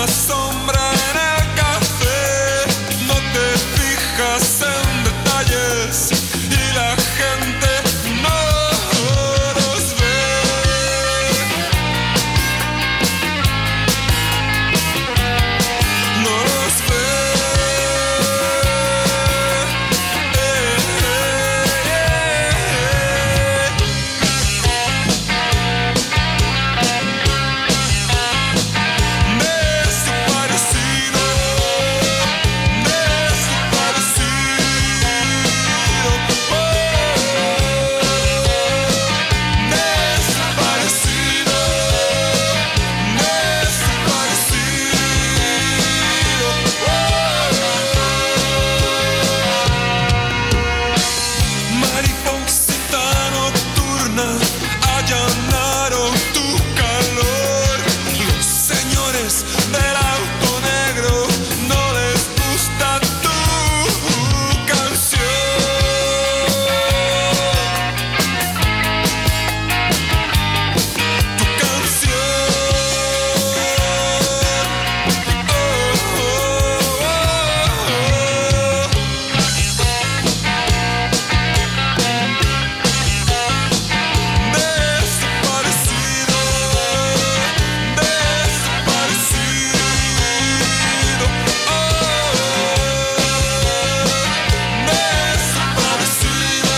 sombra en el café. No te fijas en detalles y la gente no los ve. No los ve. Desaparecido, desaparecido, oh, desaparecido, desaparecido, oh. Mariposita nocturna, allanaron tu calor. Los señores del auto negro no les gusta tu canción. Tu canción. Oh, oh, oh, oh. Desaparecido, desaparecido, oh, desaparecido,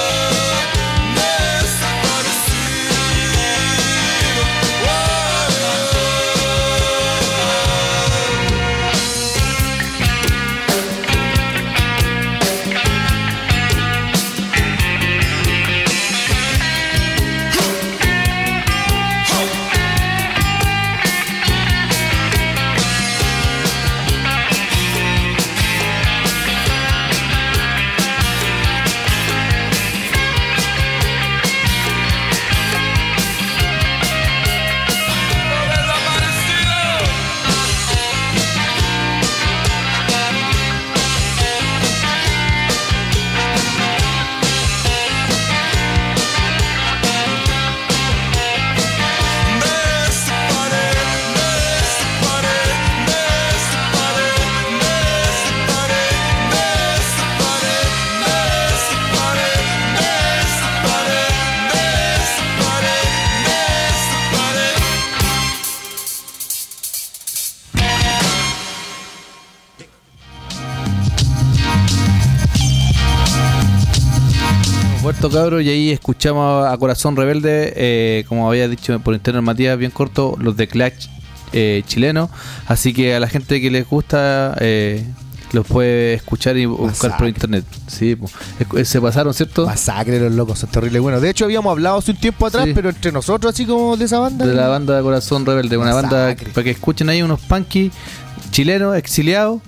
Vuelto, cabros, y ahí escuchamos a Corazón Rebelde, eh, como había dicho por interno Matías, bien corto, los de Clash eh, chileno. Así que a la gente que les gusta, eh, los puede escuchar y buscar
Masacre.
por internet. Sí, po. Es- se pasaron, ¿cierto?
Masacre, los locos, son terribles. Bueno, de hecho habíamos hablado hace un tiempo atrás,
Sí.
pero entre nosotros, así como de esa banda.
De la banda de Corazón Rebelde, una banda
Masacre.
para que escuchen ahí unos punky chilenos exiliados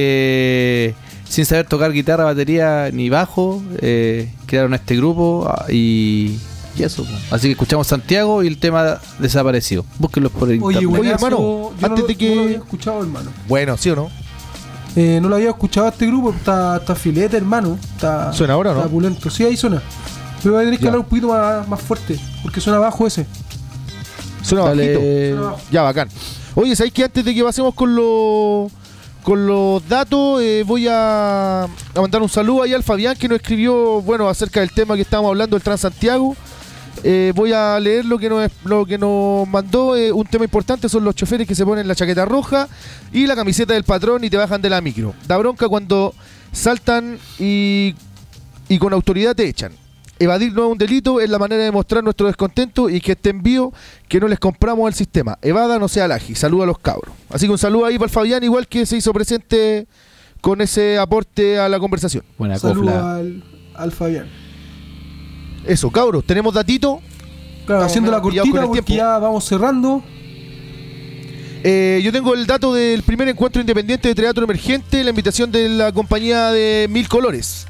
que sin saber tocar guitarra, batería ni bajo, eh, crearon este grupo ah, y, y eso. po. Así que escuchamos Santiago y el tema Desaparecido. Búsquenlos por internet.
Oye, buenazo,
hermano,
yo
antes
no,
de que-
no lo había escuchado, hermano.
Bueno, ¿sí o no?
Eh, no lo había escuchado a este grupo, está, está filete, hermano. Está,
¿Suena ahora o no?
Está pulento. Sí, ahí suena. Pero voy a tener que
Ya.
hablar un poquito más, más fuerte, porque suena bajo ese.
Suena
Dale.
bajito.
Suena bajo.
Ya, bacán. Oye, ¿sabéis que antes de que pasemos con los con los datos, eh, voy a, a mandar un saludo ahí al Fabián que nos escribió, bueno, acerca del tema que estábamos hablando, el Transantiago. Eh, voy a leer lo que nos, lo que nos mandó. Eh, un tema importante son los choferes que se ponen la chaqueta roja y la camiseta del patrón y te bajan de la micro. Da bronca cuando saltan y, y con autoridad te echan. Evadir no es un delito, es la manera de mostrar nuestro descontento y que este envío que no les compramos al sistema. Evada, no sea laji. Saluda a los cabros. Así que un saludo ahí para el Fabián, igual que se hizo presente con ese aporte a la conversación.
Buena
Saludos
cofla.
al, al Fabián.
Eso, cabros, tenemos datito.
Claro,
Estamos
haciendo la
pillados con
cortita
el
porque
tiempo.
ya vamos cerrando.
Eh, yo tengo el dato del primer encuentro independiente de teatro emergente, la invitación de la compañía de Mil Colores.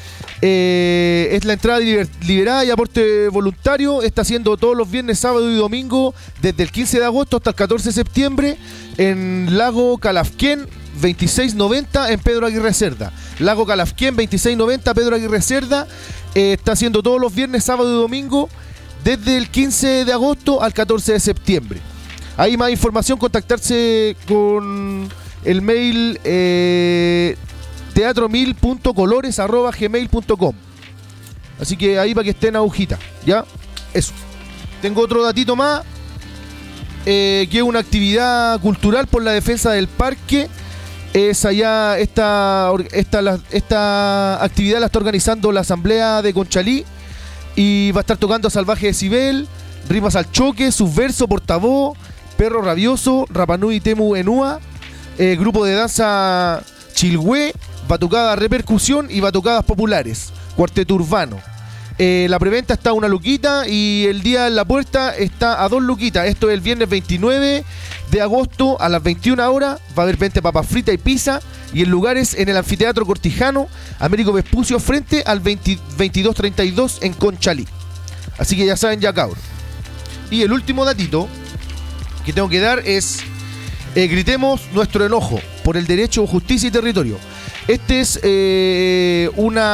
Eh, es la entrada liber- liberada y aporte voluntario. Está haciendo todos los viernes, sábado y domingo desde el quince de agosto hasta el catorce de septiembre en Lago Calafquén veintiséis noventa en Pedro Aguirre Cerda. Lago Calafquén veintiséis noventa Pedro Aguirre Cerda. Eh, está haciendo todos los viernes, sábado y domingo desde el quince de agosto al catorce de septiembre. Hay más información, contactarse con el mail eh, teatro mil punto colores arroba gmail punto com. Así que ahí para que estén agujita, ¿ya? Eso. Tengo otro datito más, eh, que es una actividad cultural por la defensa del parque. Es allá, esta, esta, la, esta actividad la está organizando la Asamblea de Conchalí y va a estar tocando Salvaje Decibel, Rimas al Choque, Subverso, Portavoz, Perro Rabioso, Rapanui Temu Enúa, eh, grupo de danza Chilhue, batucada Repercusión y batucadas populares, cuarteto urbano. Eh, la preventa está a una luquita y el día en la puerta está a dos luquitas. Esto es el viernes veintinueve de agosto a las veintiuna horas. Va a haber venta de papas fritas y pizza. Y el lugar es en el Anfiteatro Cortijano, Américo Vespucio, frente al veinte, veintidós treinta y dos en Conchalí. Así que ya saben, ya cabros. Y el último datito que tengo que dar es: eh, gritemos nuestro enojo por el derecho, justicia y territorio. Este es eh,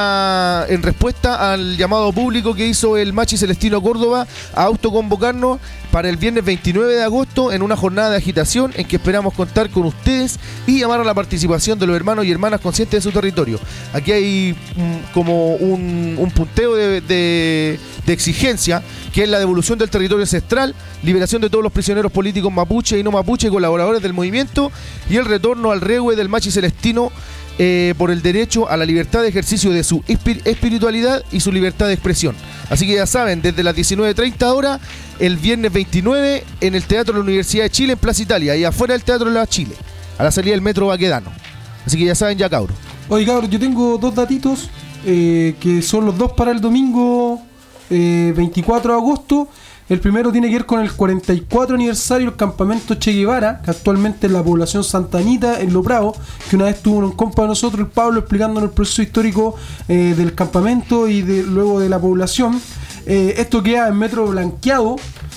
una en respuesta al llamado público que hizo el Machi Celestino Córdoba a autoconvocarnos para el viernes veintinueve de agosto en una jornada de agitación en que esperamos contar con ustedes y llamar a la participación de los hermanos y hermanas conscientes de su territorio. Aquí hay mm, como un, un punteo de, de, de exigencia, que es la devolución del territorio ancestral, liberación de todos los prisioneros políticos mapuche y no mapuche, colaboradores del movimiento, y el retorno al regue del Machi Celestino Eh, por el derecho a la libertad de ejercicio de su espir- espiritualidad y su libertad de expresión. Así que ya saben, desde las diecinueve treinta horas, el viernes veintinueve, en el Teatro de la Universidad de Chile, en Plaza Italia, y afuera del Teatro de la Chile, a la salida del Metro Baquedano. Así que ya saben, ya cabros.
Oye, cabros, yo tengo dos datitos, eh, que son los dos para el domingo eh, veinticuatro de agosto. El primero tiene que ver con el cuarenta y cuatro aniversario del campamento Che Guevara, que actualmente es la población Santa Anita, en Lo Bravo, que una vez tuvo un compa de nosotros, el Pablo, explicándonos el proceso histórico eh, del campamento y de, luego de la población. Eh, esto queda en Metro Blanqueado,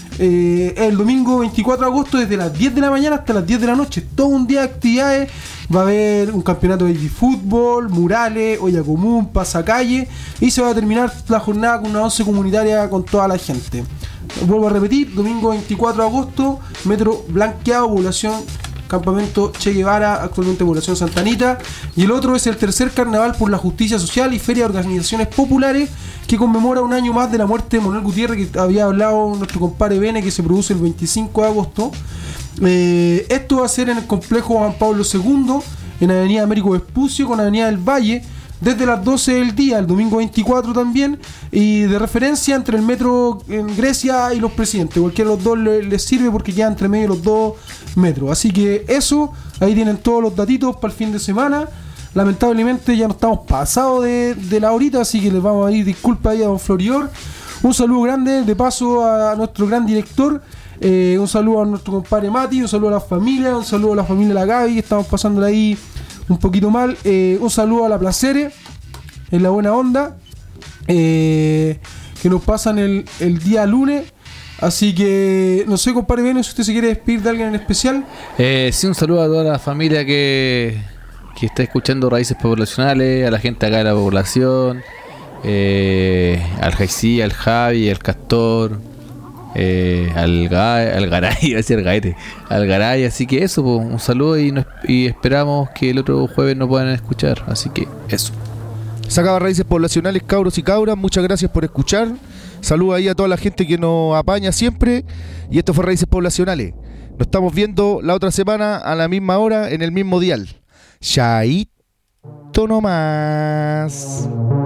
eh, el domingo veinticuatro de agosto, desde las diez de la mañana hasta las diez de la noche. Todo un día de actividades. Va a haber un campeonato de fútbol, murales, olla común, pasacalle, y se va a terminar la jornada con una once comunitaria con toda la gente. Vuelvo a repetir, domingo veinticuatro de agosto, Metro Blanqueado, población Campamento Che Guevara, actualmente población Santa Anita. Y el otro es el tercer Carnaval por la Justicia Social y Feria de Organizaciones Populares, que conmemora un año más de la muerte de Manuel Gutiérrez, que había hablado nuestro compadre Bene, que se produce el veinticinco de agosto. Eh, esto va a ser en el complejo Juan Pablo segundo, en Avenida Américo Vespucio con Avenida del Valle, desde las doce del día, el domingo veinticuatro también, y de referencia entre el metro en Grecia y los Presidentes. Cualquiera de los dos les le sirve porque queda entre medio los dos metros. Así que eso, ahí tienen todos los datitos para el fin de semana. Lamentablemente ya no estamos pasados de, de la horita, así que les vamos a pedir disculpas ahí a don Florior. Un saludo grande, de paso, a nuestro gran director. Eh, un saludo a nuestro compadre Mati, un saludo a la familia, un saludo a la familia La Gaby, que estamos pasándola ahí un poquito mal. Eh, un saludo a la Placere, en la buena onda, eh, que nos pasan el, el día lunes. Así que, no sé, compadre Bene, si usted se quiere despedir de alguien en especial.
Eh, sí, un saludo a toda la familia que, que está escuchando Raíces Poblacionales, a la gente acá de la población, eh, al Jaicí, al Javi, al Castor, eh, al, Ga- al Garay, iba a decir al Gaete, al Garay. Así que eso, pues, un saludo y, nos, y esperamos que el otro jueves nos puedan escuchar. Así que eso.
Se acaba Raíces Poblacionales, cabros y cabras. Muchas gracias por escuchar. Saludos ahí a toda la gente que nos apaña siempre. Y esto fue Raíces Poblacionales. Nos estamos viendo la otra semana a la misma hora en el mismo dial. Chaito nomás.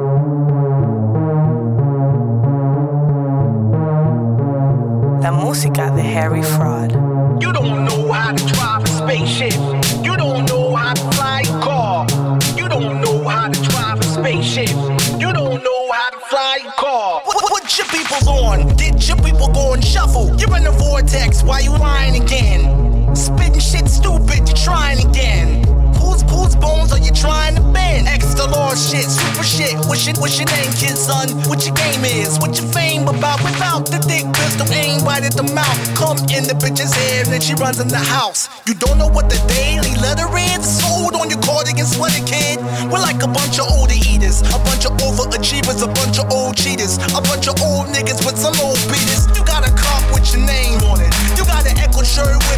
La música de Harry Fraud.
You don't know how to drive a spaceship. You don't know how to fly a car. You don't know how to drive a spaceship. You don't know how to fly a car. What, what your people on? Did your people go and shuffle? You're in the vortex, why you lying again? Spitting shit stupid, you're trying again. Whose, whose bones are you trying to bend? Extra large shit, super shit. What's your, what's your name, kid, son? What your game is? What your fame about? Without the dick pistol, aim right at the mouth. Come in the bitch's head, and she runs in the house. You don't know what the daily letter is? Sold on your cardigan sweater, kid. We're like a bunch of older eaters, a bunch of overachievers, a bunch of old cheaters, a bunch of old niggas with some old beaters. You got a cop with your name on it. You got an Echo shirt with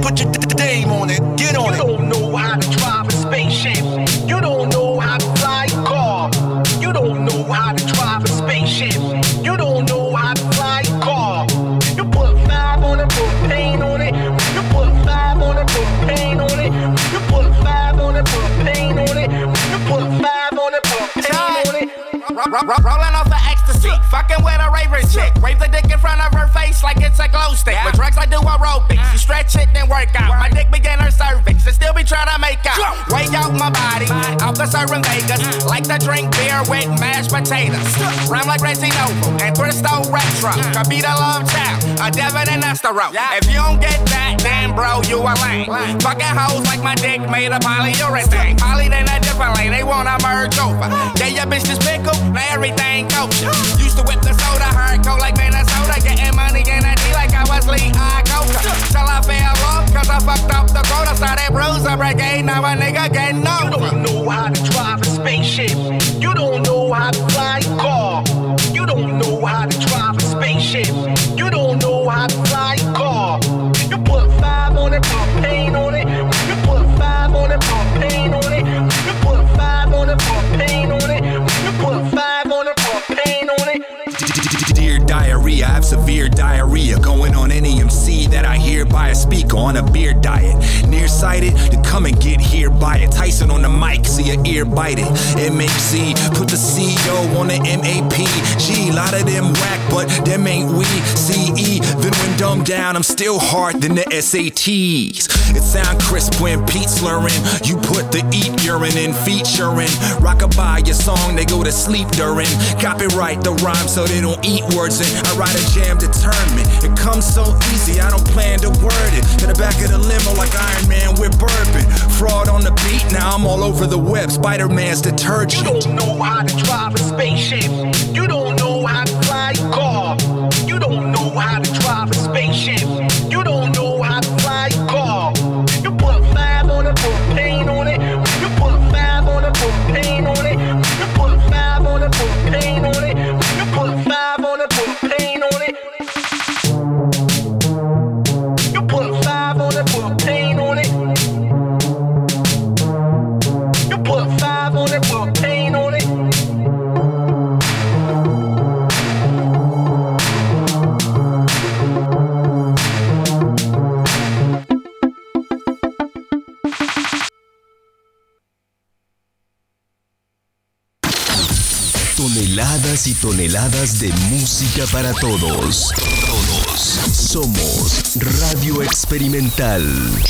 Put your d- name on it. Get on it. You don't know how to drive a spaceship. You don't know how to fly a car. You don't know how to drive a spaceship. You don't know how to fly a car. You put five on it, put paint on it. You put five on it, put paint on it. You put five on it, put paint on it. You put five on it, put paint on it.
Rolling off the ecstasy, fucking with a raver chick. Wave the dick in front of her face like it's a glow stick. With drugs I do aerobics, you stretch it then work out. My dick begin her cervix, and still be trying to make out. Way out my body, out the in Vegas. Like to drink beer with mashed potatoes. Rhyme like Reggie Noble and Bristow Retro. Could be the love child, a Devin and Estero. If you don't get that, then bro, you a lame. Fucking hoes like my dick made of polyurethane. Poly then a different lane, they wanna merge over. Yeah, your bitch is pickle, now everything kosher. Used to whip the soda, hardcore like Minnesota. Getting money in a D like I was Lee Iacocca. Till I fell off, cause I fucked up the quota. Started bruiser brigade, now a nigga getting over.
You don't know how to drive a spaceship. You don't know how to fly a car. You don't know how to drive a spaceship. You don't know how to fly a car. You put five on it, put paint on it. You put five on it, put paint on it. You put five on it, put paint on it. You put five on it, put paint on it.
Dear diarrhea, I have severe diarrhea. Going on any M C that I hear by a speaker on a beer diet. Nearsighted, to come and get here by it. Tyson on the mic, see your ear bite it. M H C, put the C O on the M A P. G, lot of them whack, but them ain't we. C E, then when dumbed down, I'm still hard than the S A Ts. It sound crisp when Pete's slurring. You put the eat urine in featuring. Rockabye, your song, they go to sleep during. Copyright the rhyme so they don't eat words in. I write a jam determined. It comes so easy, I don't plan to word it. In the back of the limo like Iron Man with bourbon. Fraud on the beat, now I'm all over the web. Spider-Man's detergent.
You don't know how to drive a spaceship. You don't know how to fly a car. You don't know how to drive a spaceship. You don't know how to fly a car. You put five on it, put paint on it. You put five on it, put paint on it. You put five on it, put paint on it. You put five on it, put paint on it. You put five on it, put paint on it. You put five on it, put paint on it.
Toneladas y toneladas de música para todos. Todos somos Radio Experimental.